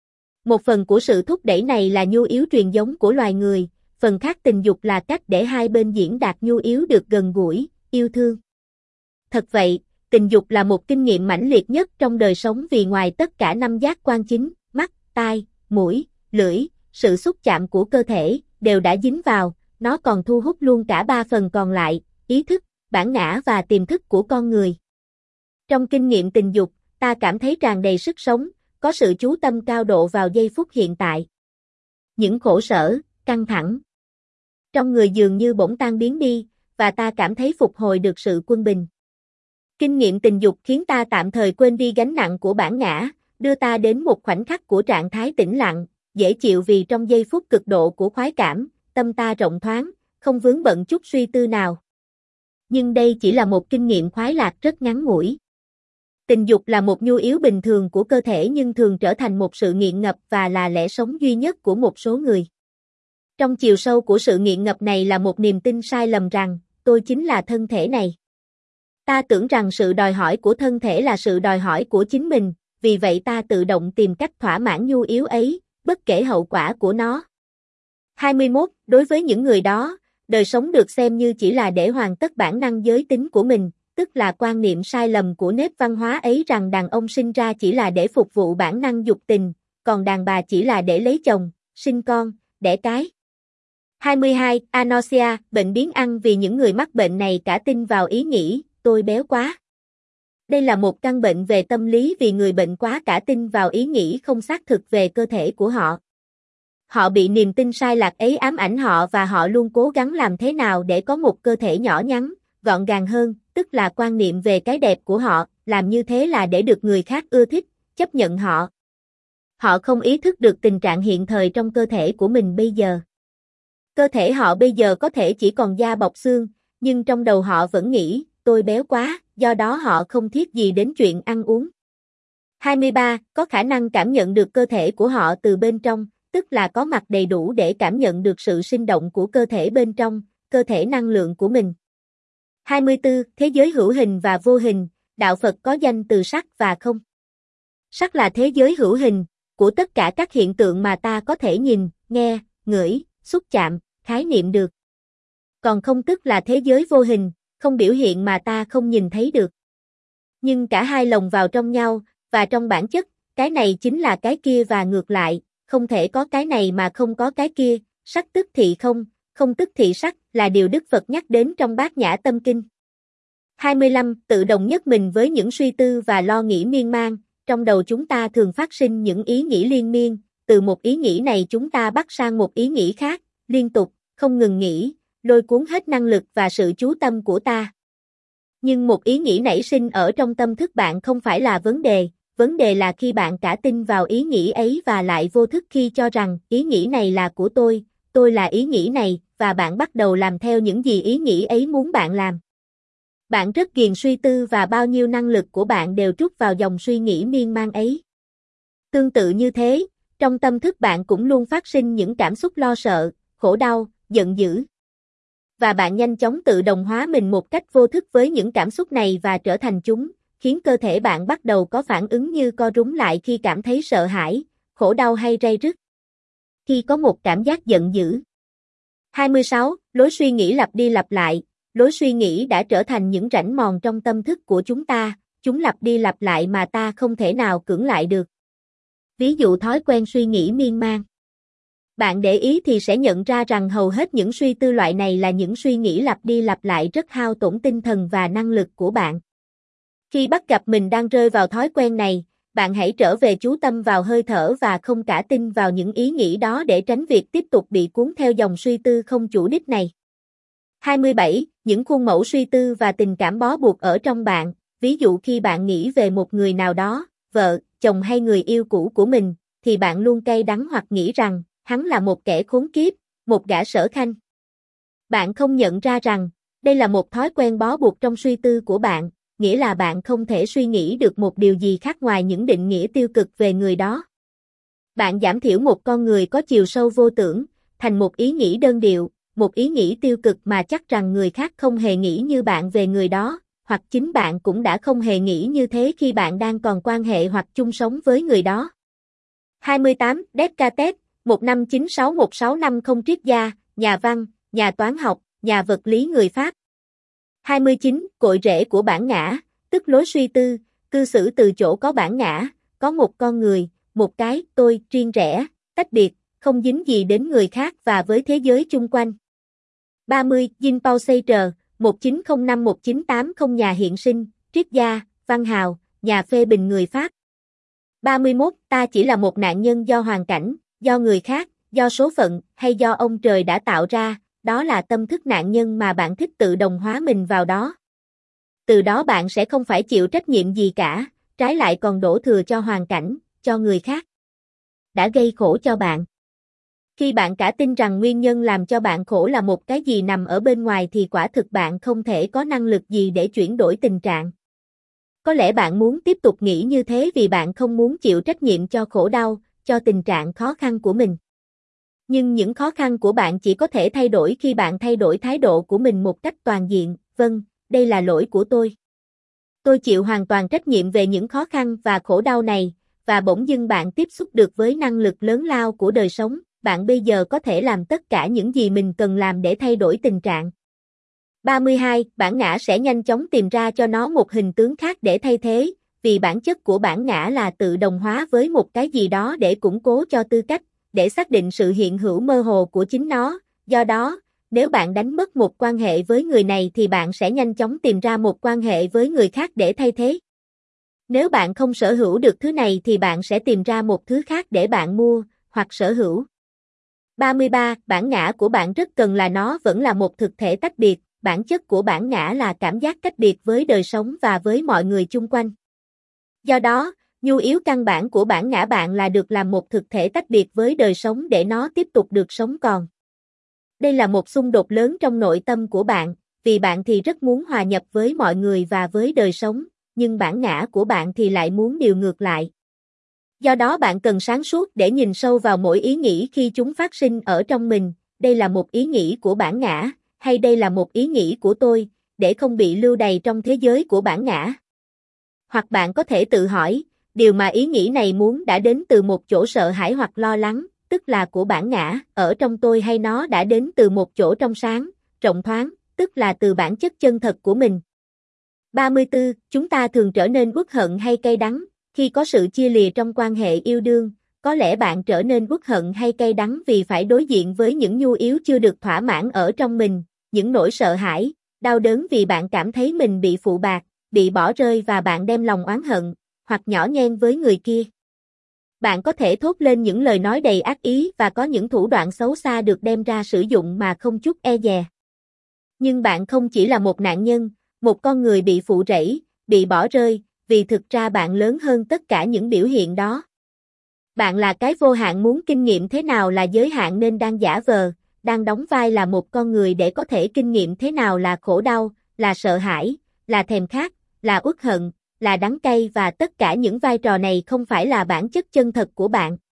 Một phần của sự thúc đẩy này là nhu yếu truyền giống của loài người, phần khác tình dục là cách để hai bên diễn đạt nhu yếu được gần gũi, yêu thương. Thật vậy, tình dục là một kinh nghiệm mãnh liệt nhất trong đời sống vì ngoài tất cả năm giác quan chính, mắt, tai, mũi, lưỡi, sự xúc chạm của cơ thể, đều đã dính vào, nó còn thu hút luôn cả ba phần còn lại, ý thức, bản ngã và tiềm thức của con người. Trong kinh nghiệm tình dục, ta cảm thấy tràn đầy sức sống, có sự chú tâm cao độ vào giây phút hiện tại. Những khổ sở, căng thẳng trong người dường như bỗng tan biến đi, và ta cảm thấy phục hồi được sự quân bình. Kinh nghiệm tình dục khiến ta tạm thời quên đi gánh nặng của bản ngã, đưa ta đến một khoảnh khắc của trạng thái tĩnh lặng, dễ chịu vì trong giây phút cực độ của khoái cảm, tâm ta rộng thoáng, không vướng bận chút suy tư nào. Nhưng đây chỉ là một kinh nghiệm khoái lạc rất ngắn ngủi. Tình dục là một nhu yếu bình thường của cơ thể nhưng thường trở thành một sự nghiện ngập và là lẽ sống duy nhất của một số người. Trong chiều sâu của sự nghiện ngập này là một niềm tin sai lầm rằng, tôi chính là thân thể này. Ta tưởng rằng sự đòi hỏi của thân thể là sự đòi hỏi của chính mình, vì vậy ta tự động tìm cách thỏa mãn nhu yếu ấy, bất kể hậu quả của nó. hai mươi mốt. Đối với những người đó, đời sống được xem như chỉ là để hoàn tất bản năng giới tính của mình, tức là quan niệm sai lầm của nếp văn hóa ấy rằng đàn ông sinh ra chỉ là để phục vụ bản năng dục tình, còn đàn bà chỉ là để lấy chồng, sinh con, đẻ cái. hai mươi hai. Anorexia, bệnh biến ăn. Vì những người mắc bệnh này cả tin vào ý nghĩ, tôi béo quá. Đây là một căn bệnh về tâm lý vì người bệnh quá cả tin vào ý nghĩ không xác thực về cơ thể của họ. Họ bị niềm tin sai lạc ấy ám ảnh họ và họ luôn cố gắng làm thế nào để có một cơ thể nhỏ nhắn, gọn gàng hơn, tức là quan niệm về cái đẹp của họ, làm như thế là để được người khác ưa thích, chấp nhận họ. Họ không ý thức được tình trạng hiện thời trong cơ thể của mình bây giờ. Cơ thể họ bây giờ có thể chỉ còn da bọc xương, nhưng trong đầu họ vẫn nghĩ, tôi béo quá, do đó họ không thiết gì đến chuyện ăn uống. hai mươi ba. Có khả năng cảm nhận được cơ thể của họ từ bên trong, tức là có mặt đầy đủ để cảm nhận được sự sinh động của cơ thể bên trong, cơ thể năng lượng của mình. hai mươi tư. Thế giới hữu hình và vô hình, đạo Phật có danh từ sắc và không. Sắc là thế giới hữu hình, của tất cả các hiện tượng mà ta có thể nhìn, nghe, ngửi, xúc chạm, khái niệm được. Còn không tức là thế giới vô hình, không biểu hiện mà ta không nhìn thấy được. Nhưng cả hai lồng vào trong nhau, và trong bản chất, cái này chính là cái kia và ngược lại, không thể có cái này mà không có cái kia, sắc tức thị không, không tức thị sắc, là điều Đức Phật nhắc đến trong Bát Nhã Tâm Kinh. hai mươi lăm. Tự đồng nhất mình với những suy tư và lo nghĩ miên man, trong đầu chúng ta thường phát sinh những ý nghĩ liên miên, từ một ý nghĩ này chúng ta bắt sang một ý nghĩ khác, liên tục, không ngừng nghĩ, lôi cuốn hết năng lực và sự chú tâm của ta. Nhưng một ý nghĩ nảy sinh ở trong tâm thức bạn không phải là vấn đề, vấn đề là khi bạn cả tin vào ý nghĩ ấy và lại vô thức khi cho rằng ý nghĩ này là của tôi, tôi là ý nghĩ này, và bạn bắt đầu làm theo những gì ý nghĩ ấy muốn bạn làm. Bạn rất ghiền suy tư và bao nhiêu năng lực của bạn đều trút vào dòng suy nghĩ miên man ấy. Tương tự như thế, trong tâm thức bạn cũng luôn phát sinh những cảm xúc lo sợ, khổ đau, giận dữ. Và bạn nhanh chóng tự đồng hóa mình một cách vô thức với những cảm xúc này và trở thành chúng, khiến cơ thể bạn bắt đầu có phản ứng như co rúm lại khi cảm thấy sợ hãi, khổ đau hay ray rứt. Khi có một cảm giác giận dữ. hai mươi sáu. Lối suy nghĩ lặp đi lặp lại. Lối suy nghĩ đã trở thành những rãnh mòn trong tâm thức của chúng ta, chúng lặp đi lặp lại mà ta không thể nào cưỡng lại được. Ví dụ thói quen suy nghĩ miên man. Bạn để ý thì sẽ nhận ra rằng hầu hết những suy tư loại này là những suy nghĩ lặp đi lặp lại rất hao tổn tinh thần và năng lực của bạn. Khi bắt gặp mình đang rơi vào thói quen này, bạn hãy trở về chú tâm vào hơi thở và không cả tin vào những ý nghĩ đó để tránh việc tiếp tục bị cuốn theo dòng suy tư không chủ đích này. hai mươi bảy. Những khuôn mẫu suy tư và tình cảm bó buộc ở trong bạn, ví dụ khi bạn nghĩ về một người nào đó, vợ, chồng hay người yêu cũ của mình, thì bạn luôn cay đắng hoặc nghĩ rằng, hắn là một kẻ khốn kiếp, một gã sở khanh. Bạn không nhận ra rằng, đây là một thói quen bó buộc trong suy tư của bạn, nghĩa là bạn không thể suy nghĩ được một điều gì khác ngoài những định nghĩa tiêu cực về người đó. Bạn giảm thiểu một con người có chiều sâu vô tưởng, thành một ý nghĩ đơn điệu, một ý nghĩ tiêu cực mà chắc rằng người khác không hề nghĩ như bạn về người đó, hoặc chính bạn cũng đã không hề nghĩ như thế khi bạn đang còn quan hệ hoặc chung sống với người đó. hai mươi tám. Descartes, một năm chín sáu một sáu năm không triết gia, nhà văn, nhà toán học, nhà vật lý người Pháp. hai mươi chín. Cội rễ của bản ngã, tức lối suy tư, cư xử từ chỗ có bản ngã, có một con người, một cái tôi riêng rẽ, tách biệt, không dính gì đến người khác và với thế giới chung quanh. ba mươi. Jean-Paul Sartre, một chín không năm một chín tám không nhà hiện sinh, triết gia, văn hào, nhà phê bình người Pháp. ba mươi mốt. Ta chỉ là một nạn nhân do hoàn cảnh, do người khác, do số phận, hay do ông trời đã tạo ra, đó là tâm thức nạn nhân mà bạn thích tự đồng hóa mình vào đó. Từ đó bạn sẽ không phải chịu trách nhiệm gì cả, trái lại còn đổ thừa cho hoàn cảnh, cho người khác đã gây khổ cho bạn. Khi bạn cả tin rằng nguyên nhân làm cho bạn khổ là một cái gì nằm ở bên ngoài thì quả thực bạn không thể có năng lực gì để chuyển đổi tình trạng. Có lẽ bạn muốn tiếp tục nghĩ như thế vì bạn không muốn chịu trách nhiệm cho khổ đau, cho tình trạng khó khăn của mình. Nhưng những khó khăn của bạn chỉ có thể thay đổi khi bạn thay đổi thái độ của mình một cách toàn diện. Vâng, đây là lỗi của tôi. Tôi chịu hoàn toàn trách nhiệm về những khó khăn và khổ đau này, và bỗng dưng bạn tiếp xúc được với năng lực lớn lao của đời sống, bạn bây giờ có thể làm tất cả những gì mình cần làm để thay đổi tình trạng. ba mươi hai. Bản ngã sẽ nhanh chóng tìm ra cho nó một hình tướng khác để thay thế, vì bản chất của bản ngã là tự đồng hóa với một cái gì đó để củng cố cho tư cách, để xác định sự hiện hữu mơ hồ của chính nó. Do đó, nếu bạn đánh mất một quan hệ với người này thì bạn sẽ nhanh chóng tìm ra một quan hệ với người khác để thay thế. Nếu bạn không sở hữu được thứ này thì bạn sẽ tìm ra một thứ khác để bạn mua, hoặc sở hữu. ba mươi ba. Bản ngã của bạn rất cần là nó vẫn là một thực thể tách biệt, bản chất của bản ngã là cảm giác cách biệt với đời sống và với mọi người chung quanh. Do đó, nhu yếu căn bản của bản ngã bạn là được làm một thực thể tách biệt với đời sống để nó tiếp tục được sống còn. Đây là một xung đột lớn trong nội tâm của bạn, vì bạn thì rất muốn hòa nhập với mọi người và với đời sống, nhưng bản ngã của bạn thì lại muốn điều ngược lại. Do đó bạn cần sáng suốt để nhìn sâu vào mỗi ý nghĩ khi chúng phát sinh ở trong mình, đây là một ý nghĩ của bản ngã, hay đây là một ý nghĩ của tôi, để không bị lưu đày trong thế giới của bản ngã. Hoặc bạn có thể tự hỏi, điều mà ý nghĩ này muốn đã đến từ một chỗ sợ hãi hoặc lo lắng, tức là của bản ngã, ở trong tôi, hay nó đã đến từ một chỗ trong sáng, rộng thoáng, tức là từ bản chất chân thật của mình. ba mươi tư. Chúng ta thường trở nên uất hận hay cay đắng khi có sự chia lìa trong quan hệ yêu đương. Có lẽ bạn trở nên uất hận hay cay đắng vì phải đối diện với những nhu yếu chưa được thỏa mãn ở trong mình, những nỗi sợ hãi, đau đớn vì bạn cảm thấy mình bị phụ bạc, bị bỏ rơi và bạn đem lòng oán hận, hoặc nhỏ nhen với người kia. Bạn có thể thốt lên những lời nói đầy ác ý và có những thủ đoạn xấu xa được đem ra sử dụng mà không chút e dè. Nhưng bạn không chỉ là một nạn nhân, một con người bị phụ rẫy, bị bỏ rơi, vì thực ra bạn lớn hơn tất cả những biểu hiện đó. Bạn là cái vô hạn muốn kinh nghiệm thế nào là giới hạn nên đang giả vờ, đang đóng vai là một con người để có thể kinh nghiệm thế nào là khổ đau, là sợ hãi, là thèm khát, là uất hận, là đắng cay, và tất cả những vai trò này không phải là bản chất chân thật của bạn.